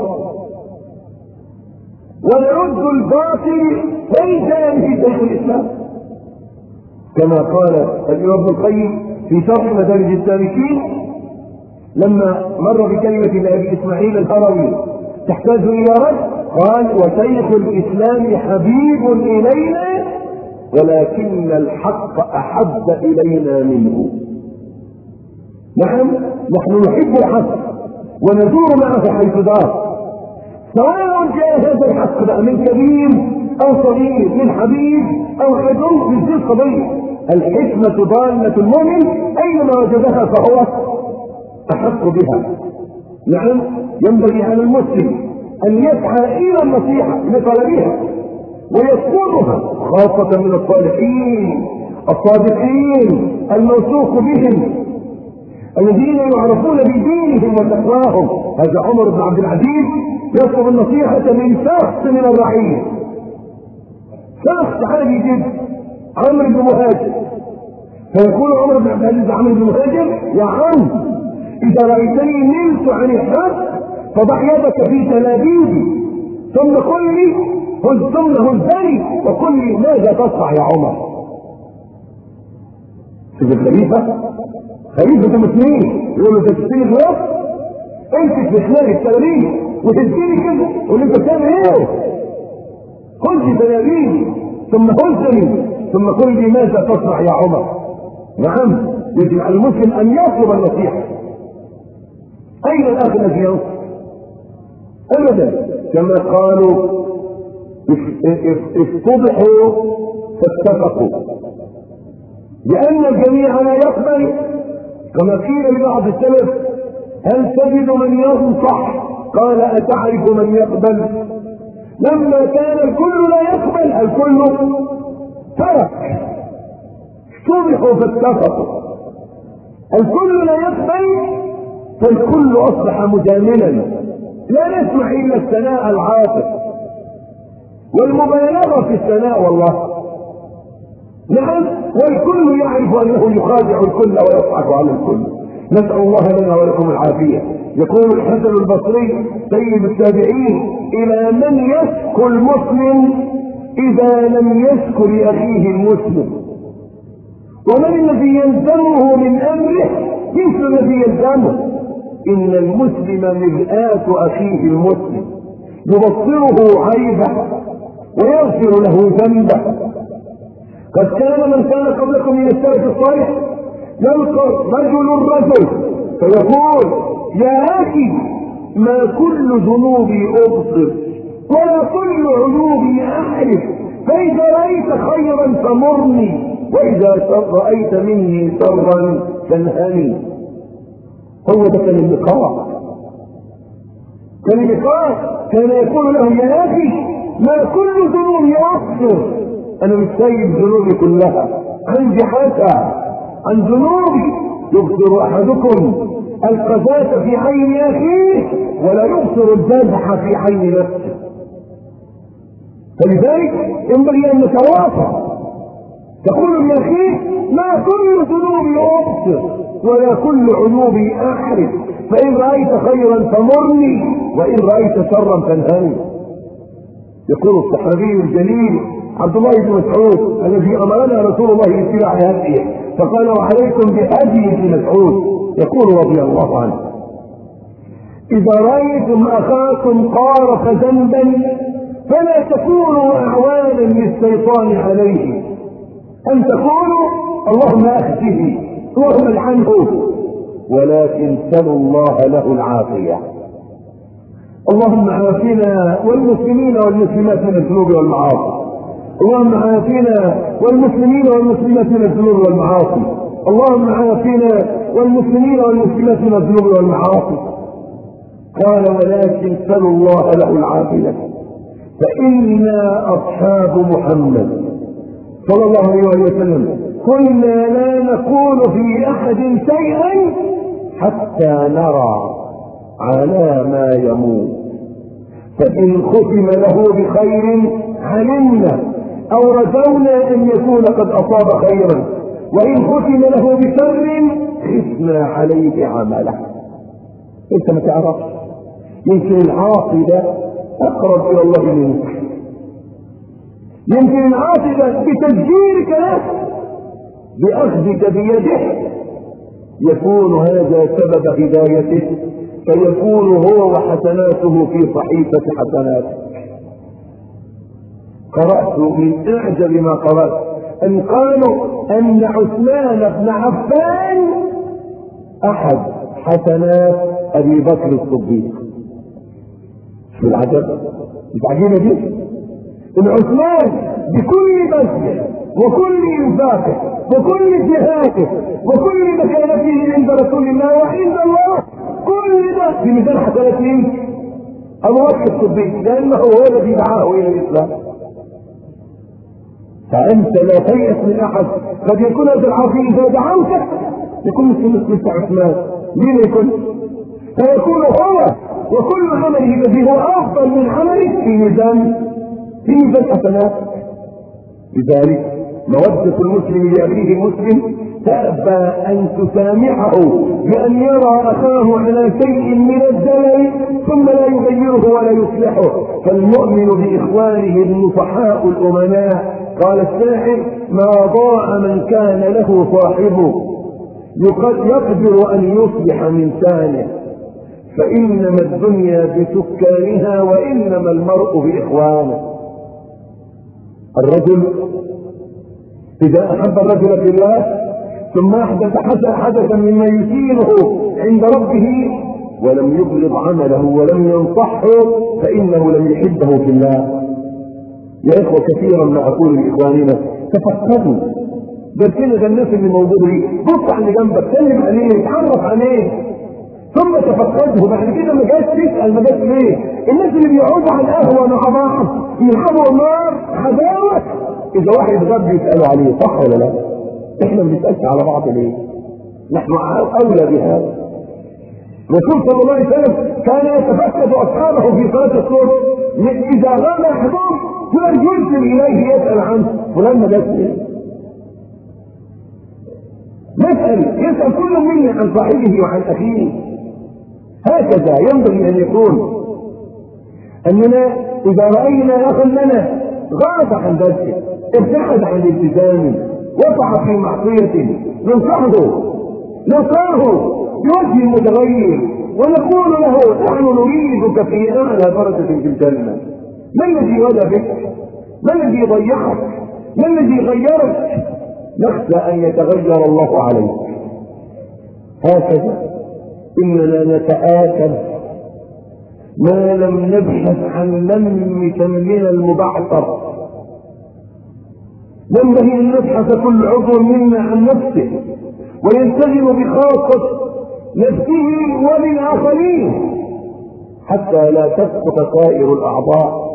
ونرد الباطل وإن جاء به شيخ الإسلام، كما قال الإمام ابن القيم في شرح مدارج السالكين لما مر بكلمة لأبي إسماعيل الهروي تحتاج إلى رد، قال: وشيخ الإسلام حبيب إلينا ولكن الحق أحب إلينا منه. نعم، نحن نحب الحق ونزور معه حيث دار، سواء جاء هذا الحق بقى من كبير أو صغير، من حبيب أو عدو، من ذي القضية. الحكمة ضالة المؤمن أينما وجدها فهو أحق بها. نعم، ينبغي على المسلم أن يسعى إلى النصيحة لطلبها ويذكرها، خاصة من الصالحين الصادقين الموثوق بهم الذين يعرفون بدينهم وتقواهم. هذا عمر بن عبد العزيز يطلب النصيحة من شخص من الرعية، شخص عادي جدا، عمرو بن مهاجر، فيقول عمر بن عبد العزيز عمرو بن مهاجر: يا عم، إذا رأيتني نلت عن الحق فضع يدك في تلابيبي ثم قل لي ثم هزني وقل لي ماذا تصنع يا عمر. شوف الخليفة، خليفة المسلمين يقول له: تشتري الوقت، امسك بشمال التلابيب وتديني كده، قول انت بتعمل ايه؟ خذ تلابيبي ثم هزني ثم قل لي ماذا تصنع يا عمر. نعم، يجب على المسلم ان يطلب النصيحة. اين الاخ الذي ينصح؟ ابدا، كما قالوا: افتضحوا فاتفقوا، لان الجميع لا يقبل. كما قيل لبعض السلف: هل تجد من ينصح؟ قال: اتعرف من يقبل؟ لما كان الكل لا يقبل الكل ترك. افتضحوا فاتفقوا، الكل لا يقبل فالكل اصبح مجاملا، لا نسمع الا الثناء العاطف والمبالغه في الثناء والله. نعم، والكل يعرف انه يخادع الكل ويضحك على الكل. نسال الله لنا ولكم العافيه. يقول الحسن البصري سيد التابعين: الى من يشكو المسلم اذا لم يشكو لاخيه المسلم؟ ومن الذي يلزمه من امره مثل الذي يلزمه؟ ان المسلم مرآة اخيه المسلم، يبصره عيبه ويغفر له ذنبه. قد كان من كان قبلكم من السلف الصالح يلقى رجل الرجل فيقول: يا اخي، ما كل ذنوبي ابصر ولا كل عيوبي اعرف، فاذا رايت خيرا فمرني واذا رايت مني شرا فانهني. هو ده كان اللقاء، كان اللقاء كان يقول له: يا اخي، ما كل ذنوبي ابصر، انا مش سايب ذنوبي كلها، عندي حتى عن ذنوبي. يبصر احدكم القذاة في عين اخيه ولا يبصر الذبح في عين نفسه. فلذلك ينبغي ان نتواصى. تقول يا اخي: ما كل ذنوبي ابصر ولا كل عيوبي اعرف، فان رايت خيرا فمرني وان رايت شرا فانهني. يقول الصحابي الجليل عبد الله بن مسعود الذي امرنا رسول الله باتباع هديه: فقال وعليكم بهدي ابن مسعود يقول رضي الله عنه إذا رأيتم أخاكم قارف ذنبا فلا تكونوا أعوانا للشيطان عليه، أن تقولوا اللهم أخزه اللهم العنه، ولكن سلوا الله له العافية. اللهم عافنا والمسلمين والمسلمات من الذنوب والمعاصي، اللهم عافنا والمسلمين والمسلمات من الذنوب والمعاصي، اللهم عافنا والمسلمين والمسلمات من الذنوب والمعاصي. قال ولكن سلوا الله له العافية، فإنا أصحاب محمد صلى الله عليه وسلم كنا لا نقول في أحد شيئا حتى نرى على ما يموت، فإن ختم له بخير علمنا أو رجونا أن يكون قد أصاب خيرا، وإن ختم له بشر خفنا عليه عمله. أنت ما تعرفش، يمكن العاصي ده أقرب إلى الله منك، يمكن العاصي ده بتشجيرك له بأخذك بيده يكون هذا سبب هدايته، فيكون هو وحسناته في صحيفة حسناته. قرأت من أعجب ما قرأت أن قالوا أن عثمان بن عفان أحد حسنات أبي بكر الصديق. في العجب العجيبة دي إن عثمان بكل بذله وكل إنفاقه وكل جهاده وكل مكانته عند رسول الله وعند الله كل ده في ميزان حسنات مين؟ أبو بكر الصديق، لأنه هو الذي دعاه إلى الإسلام. فأنت لا تيأس من أحد، قد يكون هذا العاصي إذا دعوتك يكون مثل مثل عثمان، مين يكون؟ فيكون هو وكل عمله الذي هو أفضل من عملك في ميزان في ميزان حسنات. لذلك مودة المسلم لأخيه المسلم تأبى أن تسامحه بأن يرى أخاه على شيء من الزلل ثم لا يغيره ولا يصلحه، فالمؤمن بإخوانه النصحاء الأمناء. قال الشاعر ما ضاع من كان له صاحبه يقدر أن يصلح من ثانه، فإنما الدنيا بسكانها وإنما المرء بإخوانه. الرجل إذا أحب الرجل في الله ثم أحدث حدثا مما يثيره عند ربه ولم يبغض عمله ولم ينصحه فإنه لم يحبه في الله. يا إخوة كثيرا ما أقول لإخواننا تفكروا، ده كده ده الناس اللي موجودين، بص على اللي جنبك، سلم عليه، اتعرف عليه، ثم تفقده. بعد كده ما جاش تسأل ما جاش ليه. الناس اللي بيقعدوا على القهوة مع بعض يلعبوا النار عداوة، إذا واحد غاب بيسألوا عليه، صح ولا لا؟ إحنا ما بنسألش على بعض ليه؟ نحن أولى بهذا. الرسول صلى الله عليه وسلم كان يتفقد أصحابه في صلاة الصبح، إذا غاب أحدهم يرسل إليه يسأل عنه، فلان ما جاش ليه؟ نسأل، يسأل كل منا عن صاحبه وعن أخيه. هكذا ينبغي أن يكون. أننا إذا رأينا أخا لنا غاب عن ذلك، ابتعد عن الالتزام، وقع في معصية، ننصحه نصاره بوجه متغير ونقول له نحن نريدك في أعلى درجة في الجنة. ما الذي ولى بك؟ ما الذي ضيعك؟ ما الذي غيرك؟ نخشى أن يتغير الله عليك. هكذا إننا نتآكل ما لم نبحث عن لم من المبعثر. ينبغي أن نبحث كل عضو منا عن نفسه وينتظم بخاصة نفسه وللآخرين حتى لا تسقط سائر الأعضاء.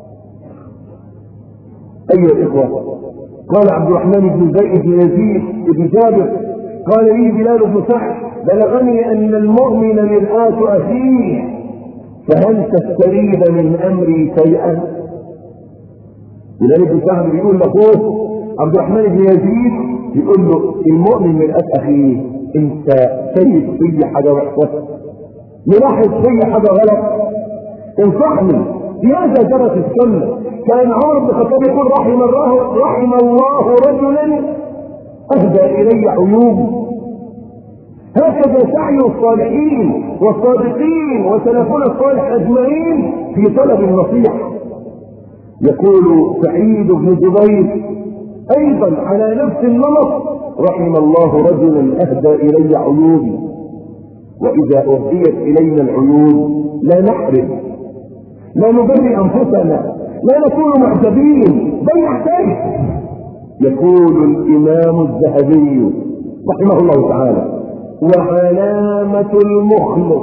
أيها الإخوة، قال عبد الرحمن بن زيد بن يزيد بن جابر قال لي بلال بن سعد بلغني أن المؤمن مرآة أخيه فهل تستريد من أمري شيئا؟ بلال بن سعد بيقول لأخوه عبد الرحمن بن يزيد، يقول له المؤمن مرآة أخيه، أنت شايف في حاجة وحشة؟ ملاحظ في حاجة غلط؟ انصحني. لهذا جرت السنة. كان عمر بن الخطاب يقول رحم الله رحم الله رجلا أهدى إلي عيوبي. هكذا سعي الصالحين والصادقين وسلفنا الصالح أجمعين في طلب النصيحة. يقول سعيد بن جبير أيضا على نفس النمط: رحم الله رجلا أهدى إلي عيوبي، وإذا أهديت إلينا العيوب لا نحرم، لا نبرئ أنفسنا، لا نكون معجبين، بل نحترم. يقول الإمام الذهبي رحمه الله تعالى: وعلامة المخلص.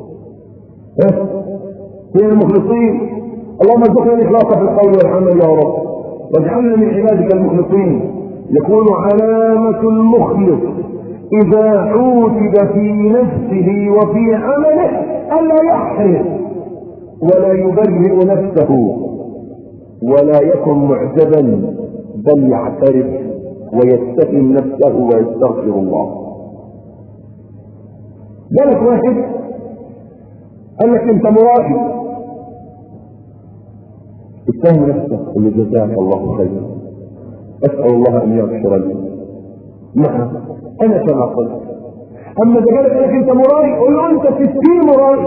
فين المخلصين؟ اللهم ارزقنا الإخلاص في القول والعمل يا رب، واجعلنا من عبادك المخلصين. يقول علامة المخلص إذا عوتب في نفسه وفي عمله ألا يحرص ولا يبرئ نفسه ولا يكن معجبا، بل يعترف ويتهم نفسه ويستغفر الله. جالك واحد قال لك انت مرائي، اتهم نفسك اللي جزاك الله خيرا، اسال الله ان يغفر لي. نعم انا كما قلت. اما اذا قال لك انت مرائي، قل له انت ستين مرائي.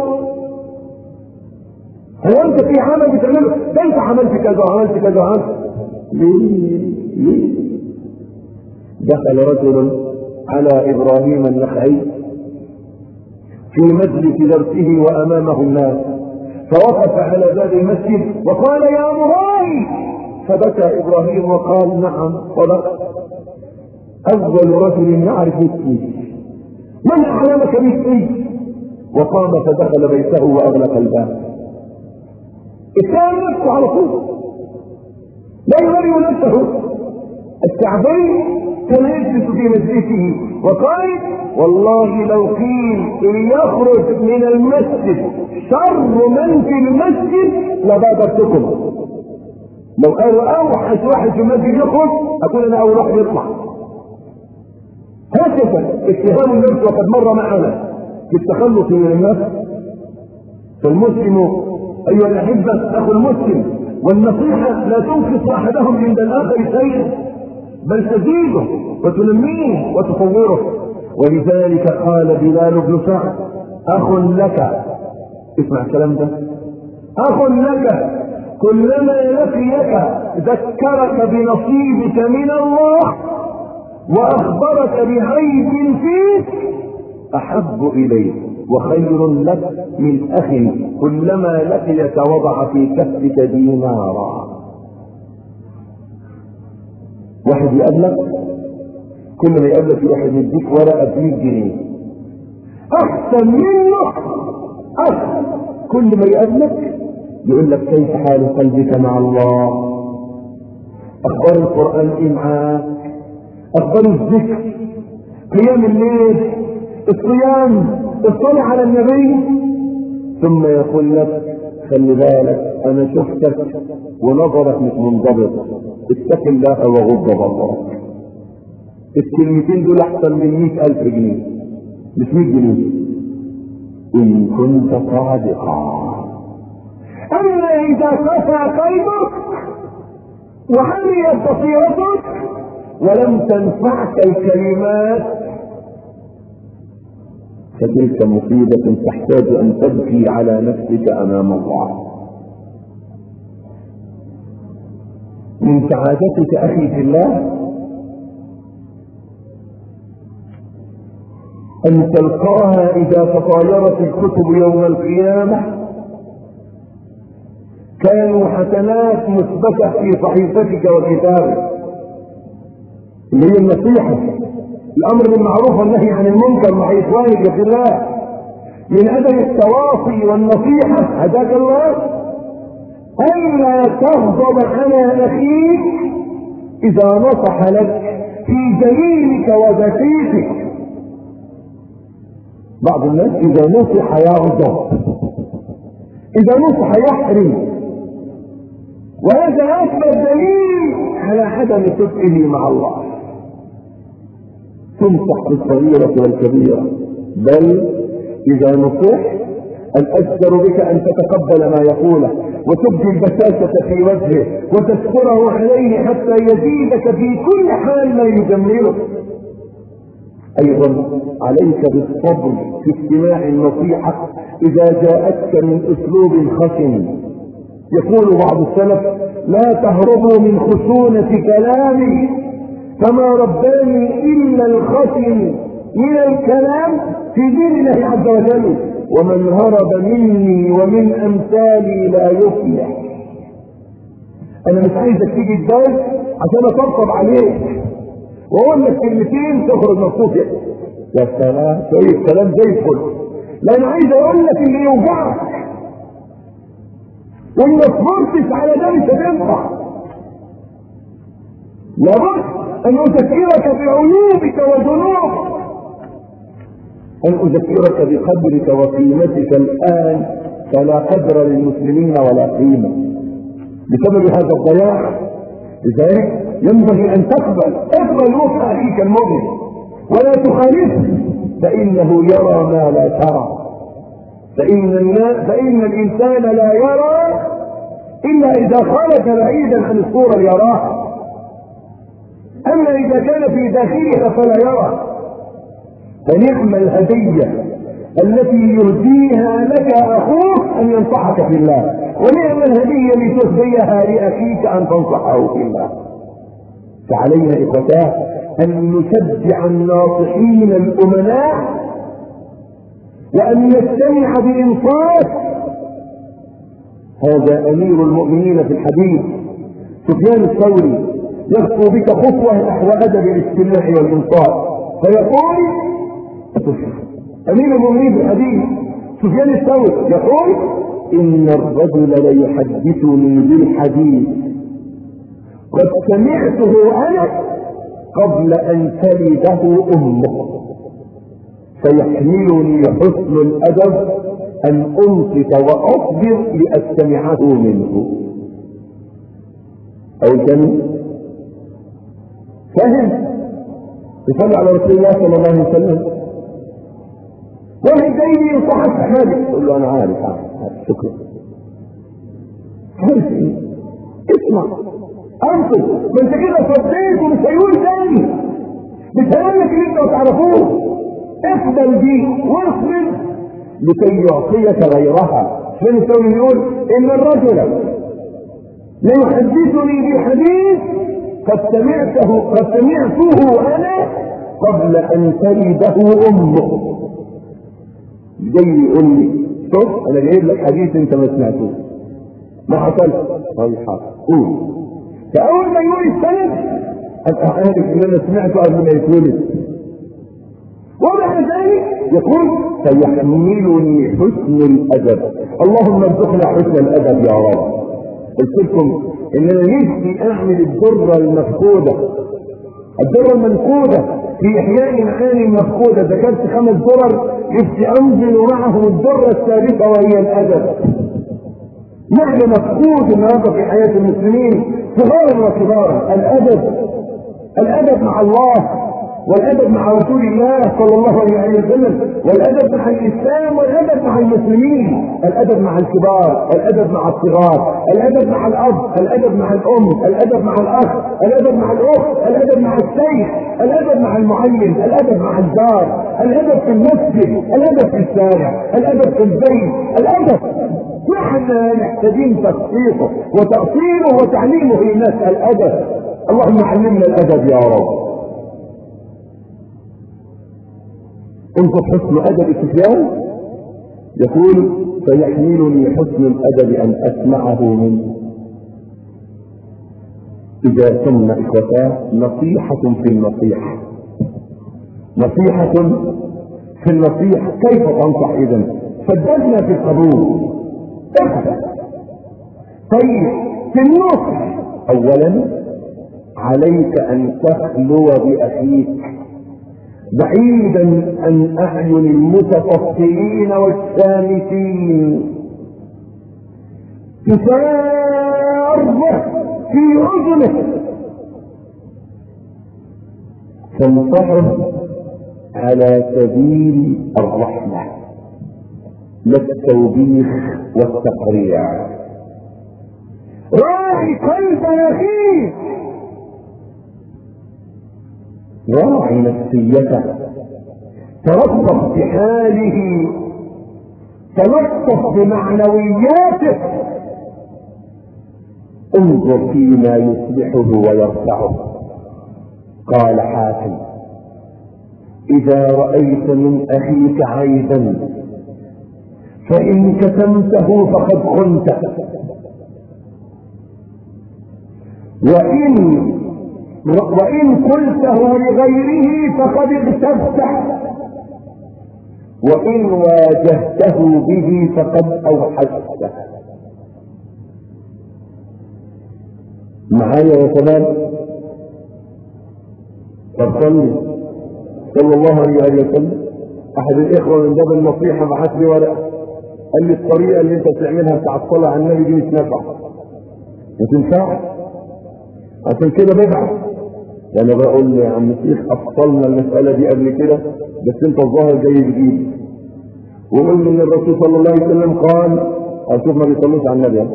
هو انت في عمل بتعمله؟ ده انت عملت كذا وعملت كذا وعملت. ليه ليه؟ دخل رجل على ابراهيم النخعي في مجلس درسه وامامه الناس، فوقف على باب المسجد وقال: يا مرائي. فبكى ابراهيم وقال: نعم صدقت، اول رجل يعرف اسمي، من اعلمك باسمي؟ وقام فدخل بيته واغلق الباب. اتهم نفسه على طول، لا يبرئ نفسه. الشعبي كان يجلس في مجلسه وقال: والله لو قيل ان يخرج من المسجد شر من في المسجد لبادرتكم. لو قالوا اوحش واحد في المسجد يخرج اقول انا اول واحد يطلع. هكذا اتهام النفس، وقد مر معنا في التخلص من النفس. فالمسلم ايها الاحبه اخو المسلم، والنصيحه لا تنقص احدهم عند الاخر شيئا، بل تزيده وتنميه وتطوره. ولذلك قال بلال بن سعد: اخ لك، اسمع الكلام ده، اخ لك كلما لقيك ذكرك بنصيبك من الله واخبرك بعيب فيك احب اليك وخير لك من اخ كلما لقيك وضع في كفك دينارا. واحد يقابلك كل ما يقابلك واحد يديك ورقه ب مية جنيه، احسن منه احسن. كل ما يقابلك يقول لك: كيف حال قلبك مع الله؟ اخبار القران ايه معاك؟ اخبار الذكر، قيام الليل، الصيام، الصلاه على النبي. ثم يقول لك: خلي بالك انا شفتك ونظرك مش منضبط، اتق الله وغض بصرك. الكلمتين دول احسن من مئة الف جنيه، مش مئة جنيه ان كنت صادقا. اما اذا صفى قلبك وعميت بصيرتك ولم تنفعك الكلمات فتلك مصيبة تحتاج ان تبكي على نفسك امام الله. من سعادتك اخي في الله ان تلقاها اذا تطايرت الكتب يوم القيامة كانوا حسنات مثبتة في صحيفتك وكتابك، اللي هي النصيحة، الامر بالمعروف والنهي عن المنكر مع اخوانك في الله، من ادب التواصي والنصيحة هداك الله الا تغضب على اخيك اذا نصح لك في جميلك وذكيك. بعض الناس اذا نصح يغضب، اذا نصح يحرم، وهذا اكبر دليل على عدم صدقه مع الله. تنصح بالصغيرة والكبيرة، بل اذا نصح الأجدر بك أن تتقبل ما يقوله وتبدي البشاشة في وجهه وتستره عليه حتى يزيدك في كل حال ما يجمله. أيضا عليك بالصبر في استماع النصيحة إذا جاءتك من أسلوب خشن. يقول بعض السلف: لا تهربوا من خشونة كلامي فما رباني إلا الخشن من الكلام في دين الله عز وجل، ومن هرب مني ومن أمثالي لا يفلح. أنا مش عايزك تيجي الدرس عشان أطبطب عليك وأقول لك كلمتين تخرج مبسوط. يا سلام، شوية كلام زي الفل. لا، أنا عايز أقول لك اللي يوجعك، وإن ما صبرتش على ده مش هتنفع. لابد أن أذكرك بعيوبك وذنوبك، أن أذكرك بقدرك وقيمتك الآن، فلا قدر للمسلمين ولا قيمة بسبب هذا الضياع. لذلك ينبغي أن تقبل اقبل وفق أخيك المؤمن ولا تخالفه، فإنه يرى ما لا ترى. فإن الناس فإن الإنسان لا يرى إلا إذا خرج بعيدا عن الصورة يراها، أما إذا كان في داخلها فلا يرى. فنعم الهدية التي يهديها لك أخوك أن ينصحك في الله، ونعم الهدية لتهديها لأخيك أن تنصحه في الله. فعلينا إخوتاه أن نشجع الناصحين الأمناء وأن نستمع بإنصاف. هذا أمير المؤمنين في الحديث سفيان الثوري يخطو بك خطوة نحو أدب الاستماع والإنصاف، فيقول أمير المؤمنين في الحديث سفيان الثوري يقول: إن الرجل ليحدثني بالحديث قد سمعته أنا قبل أن تلده أمه، فيحملني حسن الأدب أن أنصت وأصبر لأستمعه منه. أو كان فهم يصلي على رسول الله صلى الله عليه وسلم، واحد جاي ينصحك في حاجة يقول له: أنا عارف عارف عارف شكرا. عارف إيه؟ اسمع أنصت، ما أنت كده صديت ومش هيقول تاني، مش هيقول لك اللي أنت ما تعرفوش. اقبل دي واصبر لكي يعطيك غيرها. فين الثوري يقول: إن الرجل ليحدثني بحديث قد سمعته قد سمعته أنا قبل أن تلده أمه. جاي يقول لي: شوف أنا جايب لك حديث أنت ما سمعتوش، ما حصلش. طيب حاضر، قول. فأول ما يقول السند أبقى عارف إن أنا سمعته قبل ما يتولد. ومع ذلك يقول: فيحملني حسن الأدب. اللهم ارزقنا حسن الأدب يا رب. قلت لكم إن أنا نفسي أعمل الدرة المفقودة، الدرة المنقودة في إحياء معاني المفقودة. ذكرت خمس درر، نفسي أنزل معهم الدرة الثالثة وهي الأدب. معنى مفقود النهارده في حياة المسلمين صغارا وكبارا: الأدب. الأدب مع الله، والأدب مع رسول الله صلى الله عليه وسلم، والأدب مع الإسلام، والأدب مع المسلمين. الأدب مع الكبار، الأدب مع الصغار، الأدب مع الأب، الأدب مع الأم، الأدب مع الأخ، الأدب مع الأخت، الأدب مع الشيخ، الأدب مع المعلم، الأدب مع الجار، الأدب في المسجد، الأدب في الشارع، الأدب في البيت. الأدب نحن محتاجين تخصيصه وتأصيله وتعليمه للناس. الأدب. اللهم علمنا الأدب يا رب. انظر حسن أدب سفيان، يقول: فيحملني حسن الأدب أن أسمعه منه. إذا كنا إخوتاه نصيحة في النصيحة، نصيحة في النصيحة. كيف تنصح إذن؟ فددنا في القبول. طيب في النصح، أولا عليك أن تخلو بأخيك بعيدا عن أعين المتفصلين والسامسين، تساره في أذنه، تنصحه على سبيل الرحمة لا التوبيخ والتقريع. راعي قلب اخيك، راعي نفسيته، تربص بحاله، تلطف بمعنوياته، انظر فيما يصلحه ويرفعه. قال حاتم: اذا رأيت من اخيك عيبا فان كتمته فقد خنته، وان وان قلته لغيره فقد اغتبته، وان واجهته به فقد اوحشته. معايا يا شباب؟ فصلي صلى الله عليه وسلم. احد الاخوه من باب النصيحه بعث لي ورقه، قال لي الطريقه اللي انت بتعملها بتاع الصلاه على النبي دي مش نافعه، ما تنفعش، عشان كده ببعث. انا بقول له يا عم الشيخ افصلنا المساله دي قبل كده، بس انت الظاهر جاي جديد. وقلنا ان الرسول صلى الله عليه وسلم قال، اشوف ما بيصلوش على النبي،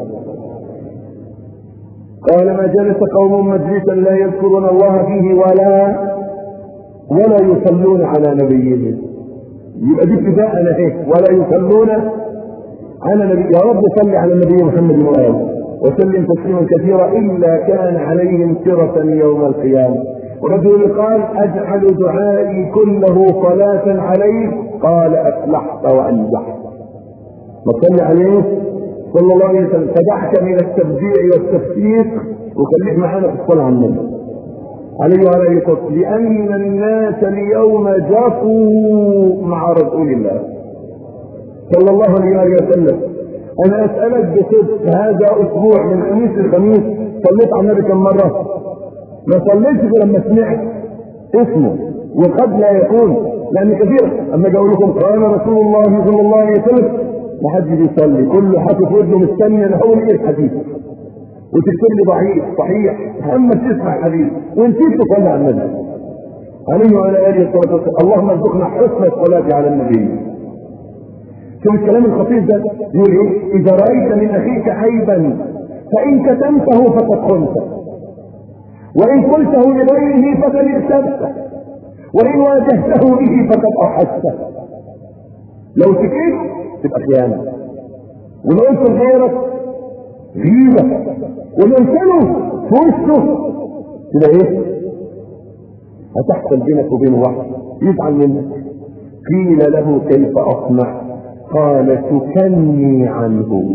قال: ما جلس قوم مجلسا لا يذكرون الله فيه ولا ولا يصلون على نبيهم. يبقى دي ابتداء اهي، ولا يصلون على نبي. يا رب صل على النبي محمد وآله وسلم تسليما كثيرا الا كان عليهم سرة يوم القيامة. ورجل قال: اجعل دعائي كله صلاة عليه، قال: افلحت وانجحت. ما تصلي عليه صلى الله عليه وسلم، فدعك من التبديع والتفسيق وخليك معانا في الصلاة على النبي عليه وعلى اله وسلم، لان الناس اليوم جفوا مع رسول الله صلى الله عليه وسلم. انا اسالك بصدق، هذا اسبوع من خميس لخميس صليت على النبي كم مره؟ ما صليتش غير لما سمعت اسمه، وقد لا يكون، لان كثير اما اقول لكم قال رسول الله صلى الله عليه وسلم ما حد بيصلي، كله حاطط ودنه مستني انا هقول ايه الحديث، وتكتب لي ضعيف صحيح، اما تسمع الحديث ونسيت تصلي على النبي عليه وعلى اله الصلاه والسلام. اللهم ارزقنا حسن الصلاه على النبي. شوف الكلام الخطير ده يقول ايه؟ اذا رايت من اخيك عيبا فان كتمته فقد خنته، وان قلته لغيره فقد اغتبته، وان واجهته به فقد اوحشته. لو سكت تبقى خيانه، ولو قلت لغيرك غيبه، ولو قلت في وشه تبقى ايه؟ هتحصل بينك وبين واحد يزعل منك. قيل له: كيف اصنع؟ قال: تكني عنه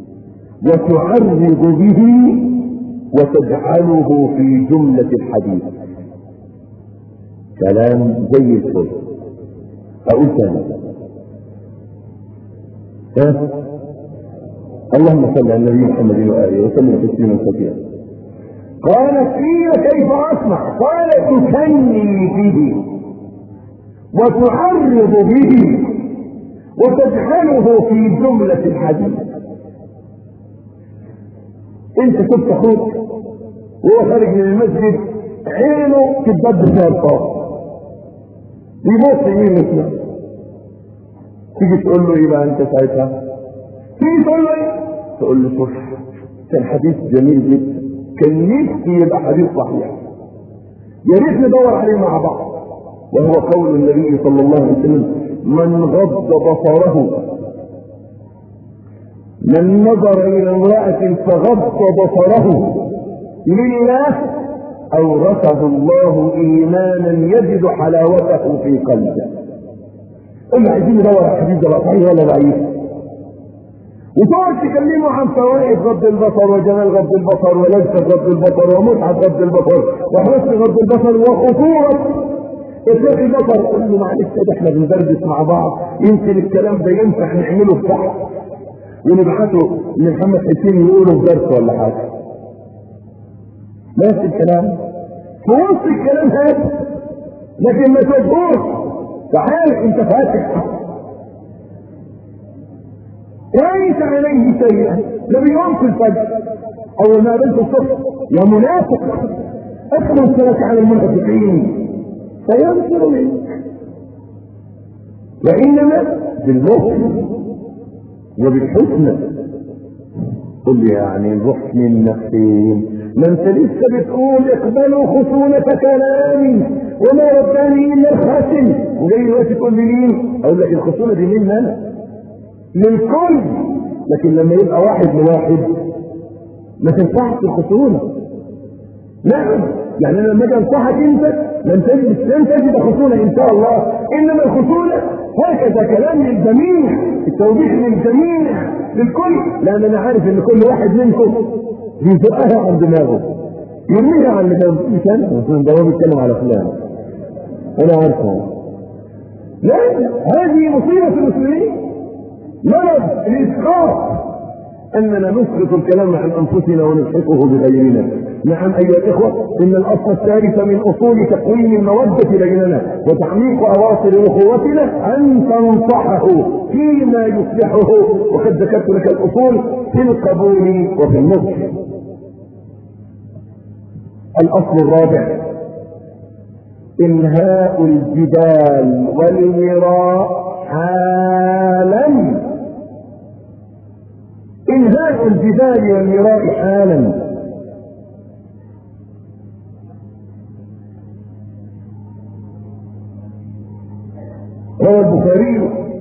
وتعرض به وتجعله في جملة الحديث. كلام زي الفل. اقول ثاني، ها؟ اللهم صل على النبي محمد وآله وسلم تسليما كثيرا. قال: قيل كيف اصنع؟ قال: تكني به وتعرض به وتجعله في جملة الحديث. انت شفت اخوك وهو خارج من المسجد عينه تتبدل فيها الطاقة، يبص يمين وشمال، تيجي تقول له ايه بقى انت ساعتها؟ تيجي تقول له ايه؟ تقول له شوف كان حديث جميل جدا، كان نفسي يبقى حديث صحيح، يا ريت ندور عليه مع بعض. وهو قول النبي صلى الله عليه وسلم: من غض بصره، من نظر الى امرأة فغض بصره لله اورثه الله ايمانا يجد حلاوته في قلبه. قلنا عايزين ندور على الحديث ده بقى صحيح ولا ضعيف، وتقعد تكلمه عن فوائد غض البصر وجمال غض البصر ولذة غض البصر ومتعة غض البصر وحسن غض البصر وخطورة الشيخ البصر. قل له معلش كده احنا بندردش مع بعض، يمكن الكلام ده ينفع نعمله في بحث ونبعته لمحمد حسين يقوله في درس ولا حاجه. نفس الكلام في وسط الكلام هذا، لكن ما تجهوش. تعال انت فاتح ليس عليه شيئا، ده بيقوم في الفجر اول ما قابلته الصبح: يا منافق ادخل الصلاه على المنافقين فينصر منك، وانما بالمؤمن وبالحسنى. قل لي يعني نروح من فين؟ ما انت لسه بتقول اقبلوا خصومة كلامي وما رباني الا الخاتم، وجاي دلوقتي تقول لي مين؟ اقول لك الخصومة دي مين؟ انا للكل، لكن لما يبقى واحد لواحد ما تنفعش الخصومة. نعم، يعني انا لما اجي انصحك انت لن تجد لن تجد خصومة ان شاء الله، انما الخصومة هكذا كلام للجميع، التوضيح للجميع للكل، لان انا عارف ان كل واحد منكم بيزقها عن دماغه يرميها عن دماغه. مش انا ده هو بيتكلم على فلان، انا عارفه. لا، هذه مصيبة المسلمين، مرض الاسقاط، اننا نسقط الكلام عن انفسنا ونلحقه بغيرنا. نعم ايها الاخوه، ان الاصل الثالث من اصول تقويم الموده بيننا وتعميق اواصر اخوتنا ان تنصحه فيما يصلحه، وقد ذكرت لك الاصول في القبول وفي النصح. الاصل الرابع انهاء الجدال والمراء حالا. انهاء الجدال والمراء حالا. روى البخاري،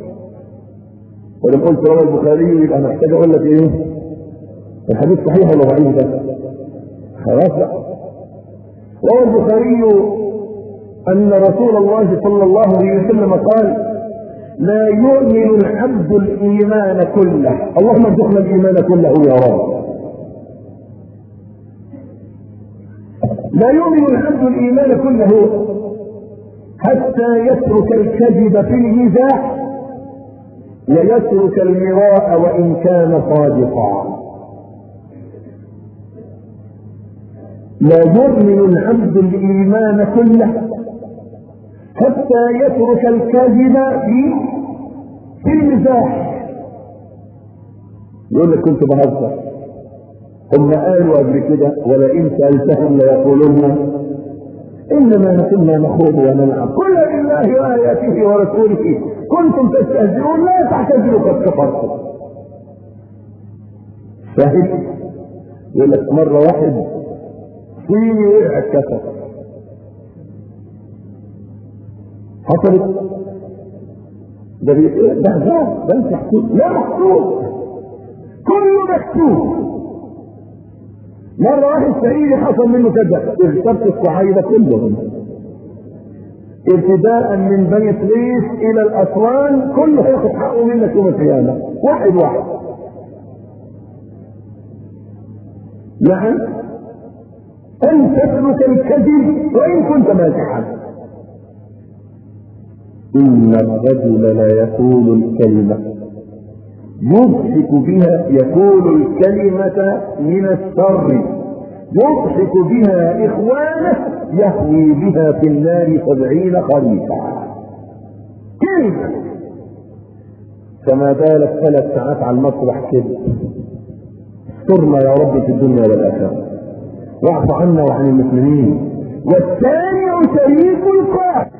ولما قلت روى البخاري يبقى انا محتاج اقول لك ايه؟ الحديث صحيح ولا ضعيف ده؟ خلاص بقى. روى البخاري ان رسول الله صلى الله عليه وسلم قال: لا يؤمن العبد الايمان كله، اللهم ارزقنا الايمان كله يا رب. لا يؤمن العبد الايمان كله حتى يترك الكذب في المزاح ويترك المراء وان كان صادقا. لا يؤمن العبد الايمان كله حتى يترك الكذب في في المزاح. يقول لك كنت بهزر، هم قالوا قبل كده ولئن سألتهم ليقولون انما كنا نخوض ونلعب، قل بالله واياته ورسوله كنتم تستهزئون لا تعتذروا قد كفرتم. فاهم؟ يقول لك مره واحد صيني وقع الكفر، حصلت ده بيقول ده ده ده محسوب، لا محسوب، كله مكتوب. مرة واحد سعيدي حصل منه كذا، اغتبت الصعايدة كلهم ابتداء من بني سويس الى الاسوان، كله هياخد حقه منك يوم القيامة، واحد واحد. نعم، ان تترك الكذب وان كنت مازحا. ان الرجل لا يقول الكلمة يضحك بها، يقول الكلمة من الشر يضحك بها اخوانه يهوي بها في النار سبعين خريفا. كلمة فما بالك ثلاث ساعات على المسرح كده. استرنا يا رب في الدنيا والاخره، واعف عنا وعن المسلمين. والثاني شريك القاتل.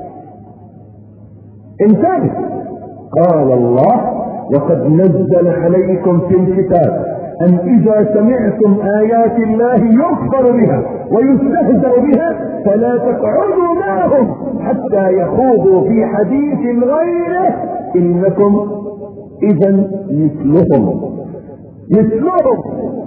انتبه، قال الله: وقد نزل عليكم في الكتاب ان اذا سمعتم ايات الله يكفر بها ويستهزأ بها فلا تقعدوا معهم حتى يخوضوا في حديث غيره انكم اذا مثلهم مثلهم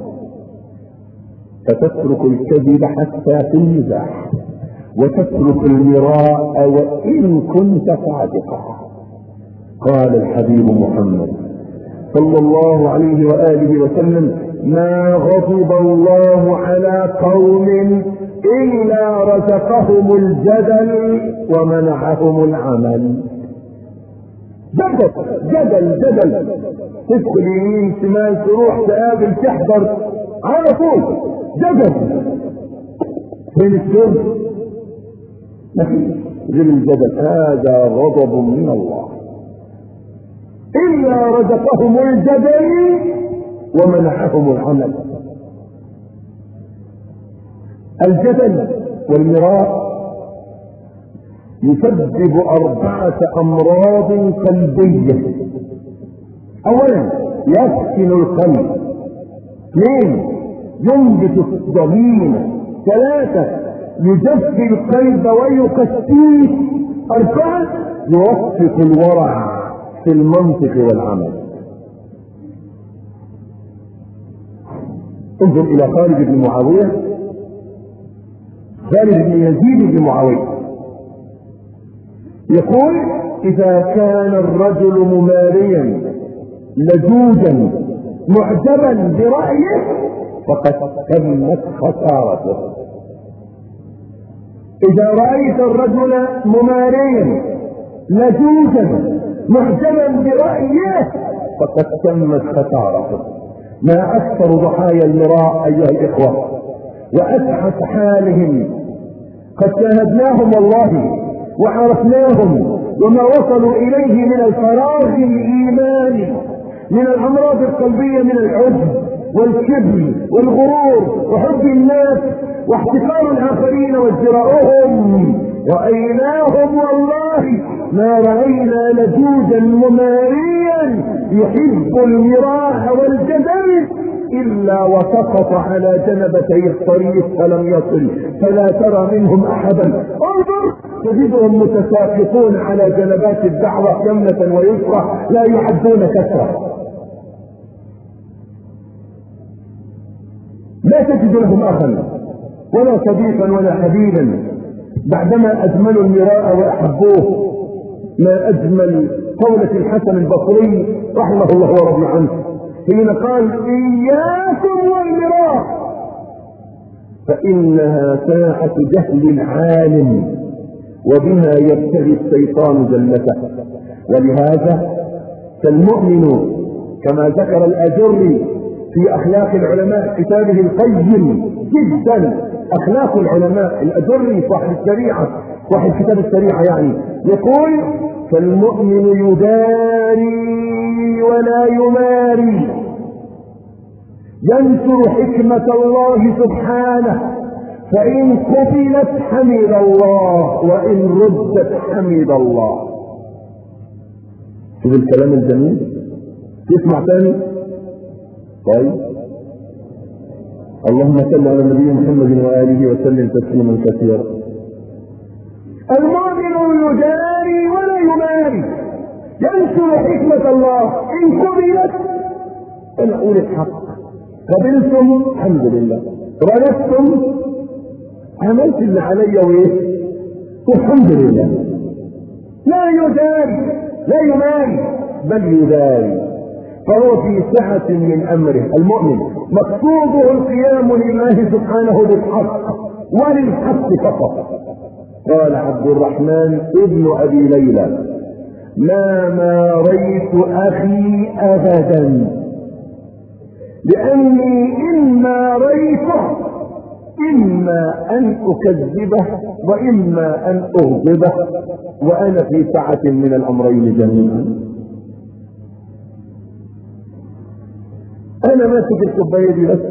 فتترك الكذب حتى في المزاح وتترك المراء وان كنت صادقا. قال الحبيب محمد صلى الله عليه وآله وسلم: ما غضب الله على قوم إلا رزقهم الجدل ومنعهم العمل. جدل جدل جدل، تدخل يمين شمال تروح تقابل تحضر على طول جدل. فين السر؟ مفيش غير الجدل. هذا غضب من الله. إلا رزقهم الجدل ومنعهم العمل. الجدل والمراء يسبب أربعة أمراض قلبية اولا يسكن القلب، اثنين ينبت الضمير، ثلاثة يجفي القلب ويقسيه، أربعة يوفق الورع في المنطق والعمل. انظر إلى خالد بن معاوية، خالد بن يزيد بن معاوية يقول: إذا كان الرجل مماريا لجوجا معجبا برأيه فقد تمت خسارته. إذا رأيت الرجل مماريا لجوجا معجبا برأيه فقد تمت خسارته. ما أكثر ضحايا المراء أيها الإخوة، وأسعف حالهم، قد شاهدناهم والله وعرفناهم، وما وصلوا إليه من الفراغ الإيماني، من الأمراض القلبية، من العجب والكبر والغرور وحب الناس واحتقار الآخرين وازدراؤهم. رأيناهم والله ما رأينا لجوجا مماريا يحب المراء والجدل إلا وسقط على جنبتي الطريق فلم يصل، فلا ترى منهم أحدا. انظر تجدهم متساقطون على جنبات الدعوة يمنة ويسرى لا يعدون كثرة، لا تجد لهم أخا ولا صديقا ولا حبيبا بعدما أجملوا المراء وأحبوه. ما أجمل قولة الحسن البصري رحمه الله ورضي عنه حين قال: إياكم والمراء فإنها ساعة جهل العالم وبها يبتغي الشيطان جنته. ولهذا فالمؤمن كما ذكر الأجري في أخلاق العلماء كتابه القيم جدا، أخلاق العلماء، الأجري صاحب الشريعة، صاحب كتاب الشريعة يعني، يقول: فالمؤمن يداري ولا يماري، ينشر حكمة الله سبحانه، فإن قبلت حمد الله وإن ردت حمد الله. شوف الكلام الجميل، تسمع تاني؟ طيب، اللهم صل على النبي محمد وآله وسلم تسليما كثيرا. المؤمن يجاري ولا يماري، ينشر حكمة الله، إن قبلت أنا أقول الحق، قبلتم الحمد لله، رددتم عملت اللي علي وإيه والحمد لله. لا يجاري لا يماري بل يداري، فهو في سعة من أمره. المؤمن مقصوده القيام لله سبحانه بالحق وللحق فقط. قال عبد الرحمن ابن أبي ليلى: ما ماريت أخي أبدا، لأني إن ماريته إما أن أكذبه وإما أن أغضبه، وأنا في سعة من الأمرين جميعا. أنا ماسك الكوباية دي بس،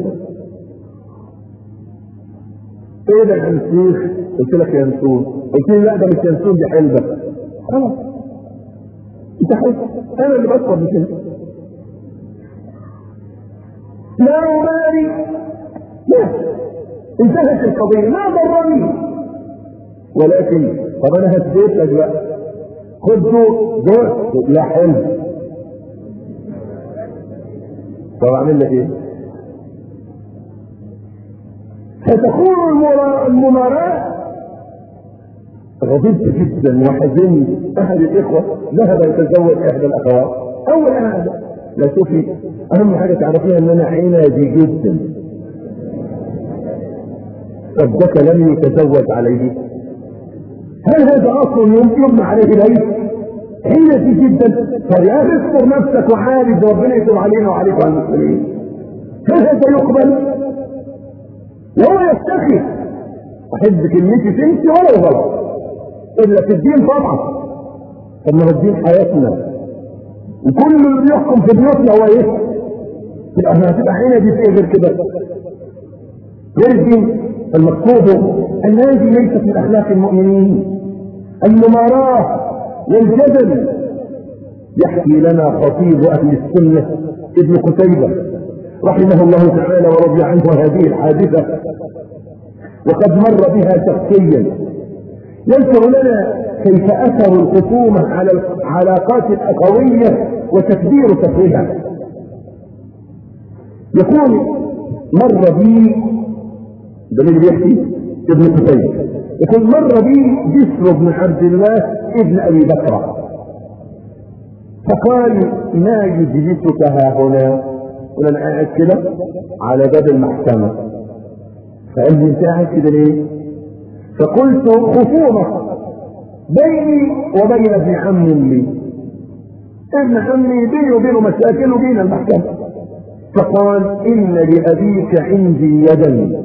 إيه ده الأنسيخ؟ قلت لك ينسون، قلت لي لا ده مش ينسون دي حلبة. خلاص أنت حلبة، أنا اللي بشرب مش أنت. لا أماري، لا انتهت القضية، ما ضرني. ولكن طب أنا هديت لك بقى، خد دور لا حلو، طب أعمل لك إيه؟ فتكون المماراة. غضبت جدا وحزنت. أحد الإخوة ذهب يتزوج إحدى الأخوات، أول حاجة لا شوفي، أهم حاجة تعرفيها إن أنا عنادي جدا. صدق لم يتزوج عليه، هل هذا أصل يمنع عليه ليس؟ عنادي جدا. فيا اذكر نفسك وعالج، ربنا يتوب علينا وعليكم وعلى المسلمين. هل هذا يقبل؟ وهو يستخف. أحب كلمتي تمشي ولا غلط إلا في الدين طبعا. طب ما الدين حياتنا، وكل اللي بيحكم في بيوتنا هو ايه؟ تبقى احنا هتبقى عنادي في ايه غير كده؟ غير الدين. المقصود ان هذه ليست من اخلاق المؤمنين. المماراة والجدل يحكي لنا خطيب أهل السنة ابن قتيبة رحمه الله تعالى ورضي عنه هذه الحادثة، وقد مر بها شخصيا. يذكر لنا كيف أثر الخصومة على العلاقات الأخوية وتكبير سفرها. يقول مر بي، ده اللي بيحكي ابن قتيبة، يقول مر بي جسر بن عبد الله ابن أبي بكر فقال ما يجلسك ها هنا؟ وانا قاعد كده على باب المحكمة. فقال لي انت قاعد كده ليه؟ فقلت خصومة بيني وبين ابن عم لي، ابن عمي بيني وبينه مشاكل وبين المحكمة. فقال ان لابيك عندي يدا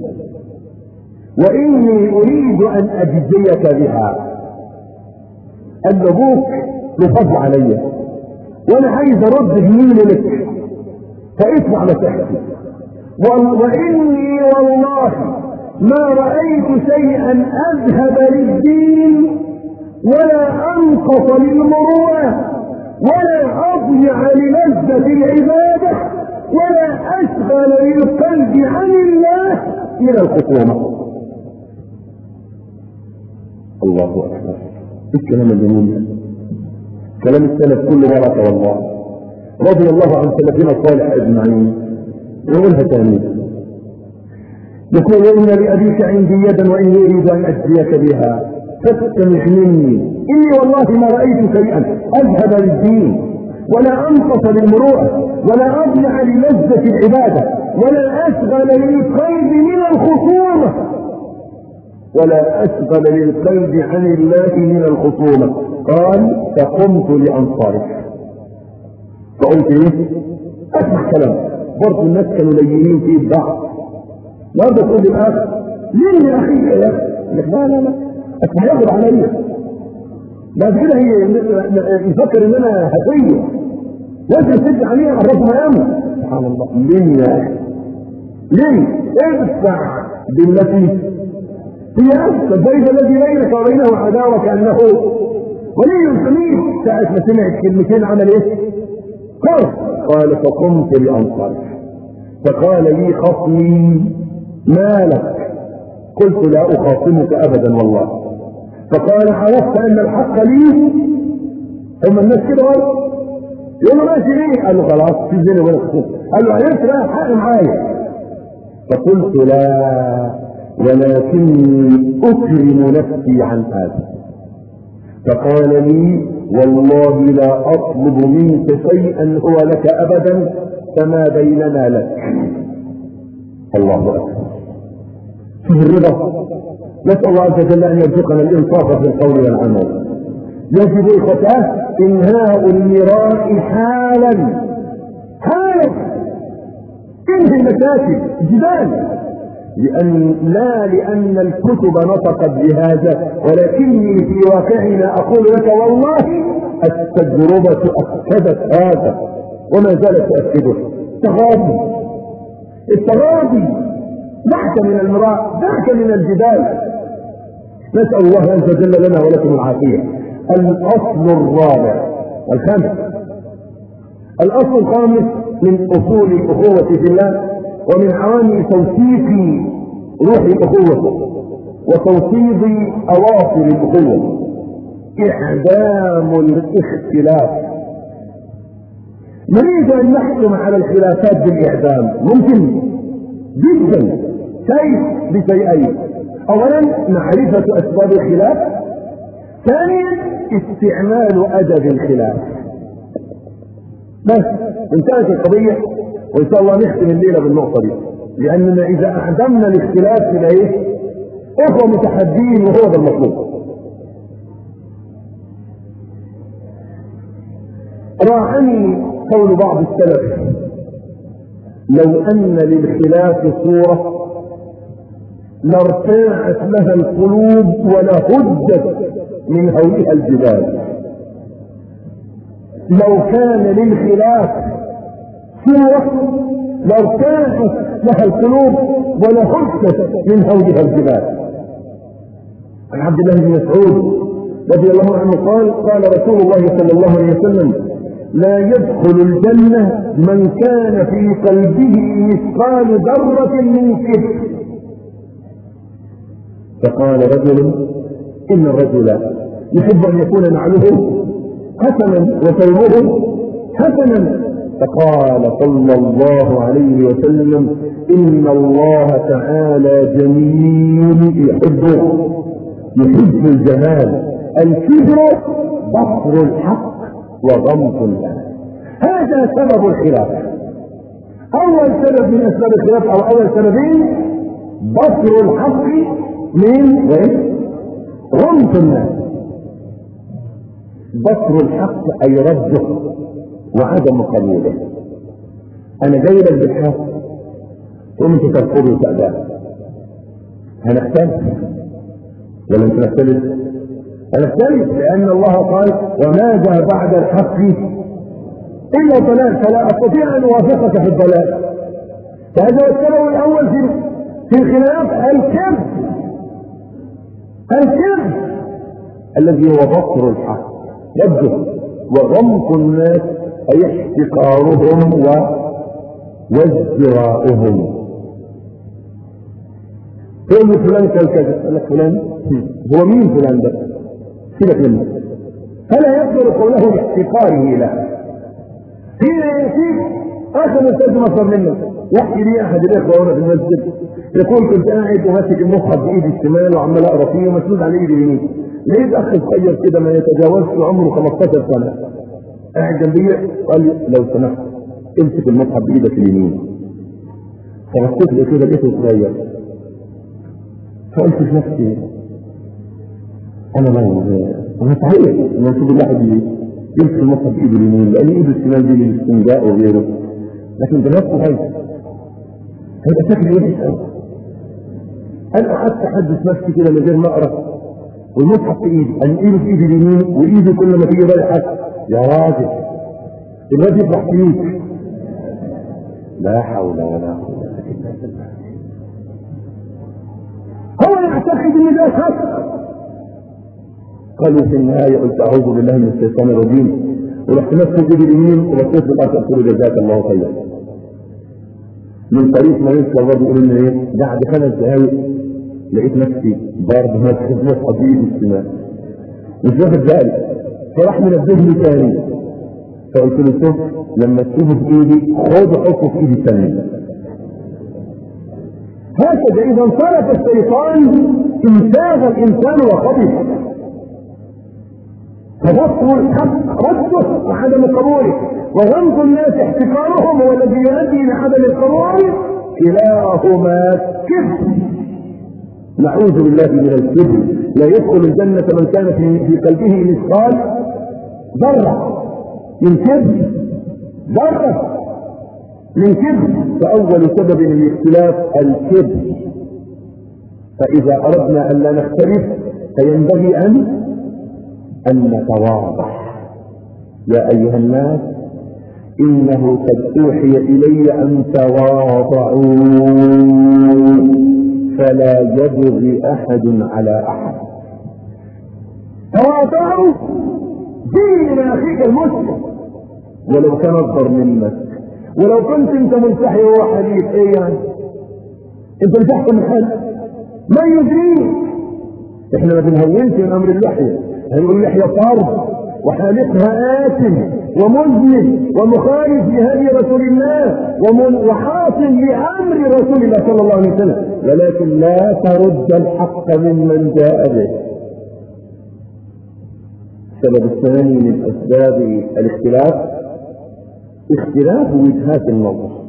واني اريد ان اجزيك بها. قال له ابوك يفضل علي وانا عايز ارد جميل لك فاسمع نصيحتي، واني والله ما رايت شيئا اذهب للدين ولا انقص للمروءه ولا اضيع للذه العباده ولا اشغل للقلب عن الله من الخصومه. الله اكبر، الكلام الجميل، كلام السلف كله بركه والله، رضي الله عن سلفنا الصالح اجمعين. يقولها ثاني، يقول ان لابيك عندي يدا واني اريد ان اجزيك بها فاستمع مني، اني والله ما رايت شيئا اذهب للدين ولا انقص للمروءه ولا اضيع للذه العباده ولا اشغل للقلب من الخصومه ولا اشغل للقلب عن الله من الخصومه. قال فقمت لانصارف. فقلت ايه؟ اسمع كلام، برضه الناس كانوا لينين في البعض. برضه تقول لي الاخ ليه يا اخي يا اخي؟ لا لا لا اسمع ياخد عليا بعد كده هي يفكر ان انا هفيه لازم تسد عليها عرفه مقامه. سبحان الله، ليه يا اخي؟ ليه؟ ادفع بالتي هي احسن، فاذا الذي بينك وبينه عداوه كانه ولي حميد. ساعة ما سمع كلمتين عمل ايه؟ قال قال فقمت لانصرف. فقال لي خصمي ما لك؟ قلت لا اخاصمك ابدا والله. فقال عرفت ان الحق لي؟ هم الناس كده يقول له ماشي ليه؟ قال له خلاص في زين ولا خصوم. قال له عرفت لا الحق معايا. فقلت لا ولكني اكرم نفسي عن هذا. فقال لي والله لا اطلب منك شيئا هو لك ابدا فما بيننا لك. الله اكبر، شوف الرضا. نسال الله عز وجل ان يرزقنا الانصاف في القول والعمل. يجب الفتاه انهاء المراء حالا حالا، انهي المشاكل جبال، لأن لا لأن الكتب نطقت بهذا، ولكني في واقعنا أقول لك والله التجربة أكدت هذا وما زالت تأكده. تغاضي، التغاضي دعك من المراء، دعك من الجبال. نسأل الله عز وجل لنا ولكم العافية. الأصل الرابع والخامس، الأصل الخامس من أصول الأخوة في الله ومن عوامل توثيق روح الأخوة وتوطيد أواصر الأخوة إعدام الاختلاف. نريد أن نحكم على الخلافات بالإعدام، ممكن جدا. كيف؟ بشيئين: أولا معرفة أسباب الخلاف، ثانيا استعمال أدب الخلاف. بس انتهت القضية، وإن شاء الله نختم الليلة بالنقطة دي، لأننا إذا أعدمنا الاختلاف إلى إيه؟ إخوة متحدين، وهو ده المطلوب. راعني قول بعض السلف: لو أن للخلاف صورة لارتاعت لها القلوب ولهدت من هولها الجبال. لو كان للخلاف صورة لارتاعت لها القلوب ولهدت من هولها الجبال. عن عبد الله بن مسعود رضي الله عنه قال: قال رسول الله صلى الله عليه وسلم: لا يدخل الجنة من كان في قلبه مثقال ذرة من كبر. فقال رجل إن الرجل يحب أن يكون نعله حسنا وثوبه حسنا. فقال صلى الله عليه وسلم إن الله تعالى جميل يحبه، يحب الجمال. الكبر بطر الحق وغمط الناس. هذا سبب الخلاف. أول سبب من أسباب الخلاف أو أول سببين بطر الحق من غمط الناس. بطر الحق أي رده وعدم قبوله. أنا جاي لك بالحق وأنت ترفضه وتأباه، هنختلف ولا مش هنختلف؟ هنختلف لأن الله قال وماذا بعد الحق إلا ضلال، فلا أستطيع أن أوافقك في الضلال. فهذا هو السبب الأول في في الخلاف، الكذب. الكذب الذي هو بطر الحق رده وغمط الناس أي احتقارهم وازدراؤهم. تقول له فلان كالكذب، قال لك فلان هو مين فلان ده؟ سيبك منه. فلا يقدر قوله باحتقاره له. حين يأتيك آخر أستاذ مصر منه يحكي لي أحد الإخوة وأنا في المسجد يقول كنت قاعد وماسك المصحف بإيدي الشمال وعمال أقرأ فيه ومسنود على إيدي اليمين، لقيت أخ صغير كده ما يتجاوزش عمره خمستاشر سنة قاعد جنبي قال لي لو سمحت امسك المصحف بإيدك اليمين. فبصيت له كده لقيته صغير، فقلت في نفسي أنا ما أنا صحيح إن أشوف الواحد يمسك المصحف بإيده اليمين لأن إيده الشمال دي للاستنجاء وغيره، لكن بنفسه خايف هيبقى شكلي وحش قوي. أنا قعدت أحدث نفسي كده من غير ما أقرأ والمصحف في إيدي، أنا إيده في إيدي اليمين وإيدي كل ما تيجي رايحة يا راجل الواد يفرح فيك. لا حول ولا قوة إلا بالله. هو يعتقد إن ده حق. قالوا في النهاية قلت أعوذ بالله من الشيطان الرجيم ورحت نفسي بيدي اليمين ورحت للآخر قلت له جزاك الله خيرا. من طريق ما يذكر الرجل يقول إن إيه بعد خمس دقايق لقيت نفسي برضه ماسك المصحف بإيدي الشمال مش واخد بالي، فراح منبهني تاني فقلت له شوف لما تشوفه في ايدي خد حطه في ايدي الثانيه. هكذا اذا انصرف الشيطان انساغ الانسان وخبث. فبطر الحق رده وعدم قبوله وغمط الناس احتقارهم هو الذي يؤدي الى عدم القبول. كلاهما كذب. نعوذ بالله من الكذب. لا يدخل الجنة من كان في قلبه مثقال ذرة من كذب، ذرة من كذب. فأول سبب للاختلاف الكذب. فإذا أردنا أن لا نختلف فينبغي أن أن نتواضع. يا أيها الناس إنه قد أوحي إلي أن تواضعوا فلا يبغي أحد على أحد. تواضعوا دين أخيك المسلم ولو كان أكبر منك، ولو كنت أنت ملتحي وهو حديث. إيه يعني؟ أنت اللي تحكم الحد ما يدريك. إحنا ما بنهونش من أمر اللحية، هنقول اللحية فرض وحالقها آثم ومذنب ومخالف لهدي رسول الله وحاصل لأمر رسول الله صلى الله عليه وسلم، ولكن لا ترد الحق ممن جاء به. السبب الثاني من أسباب الاختلاف اختلاف وجهات النظر.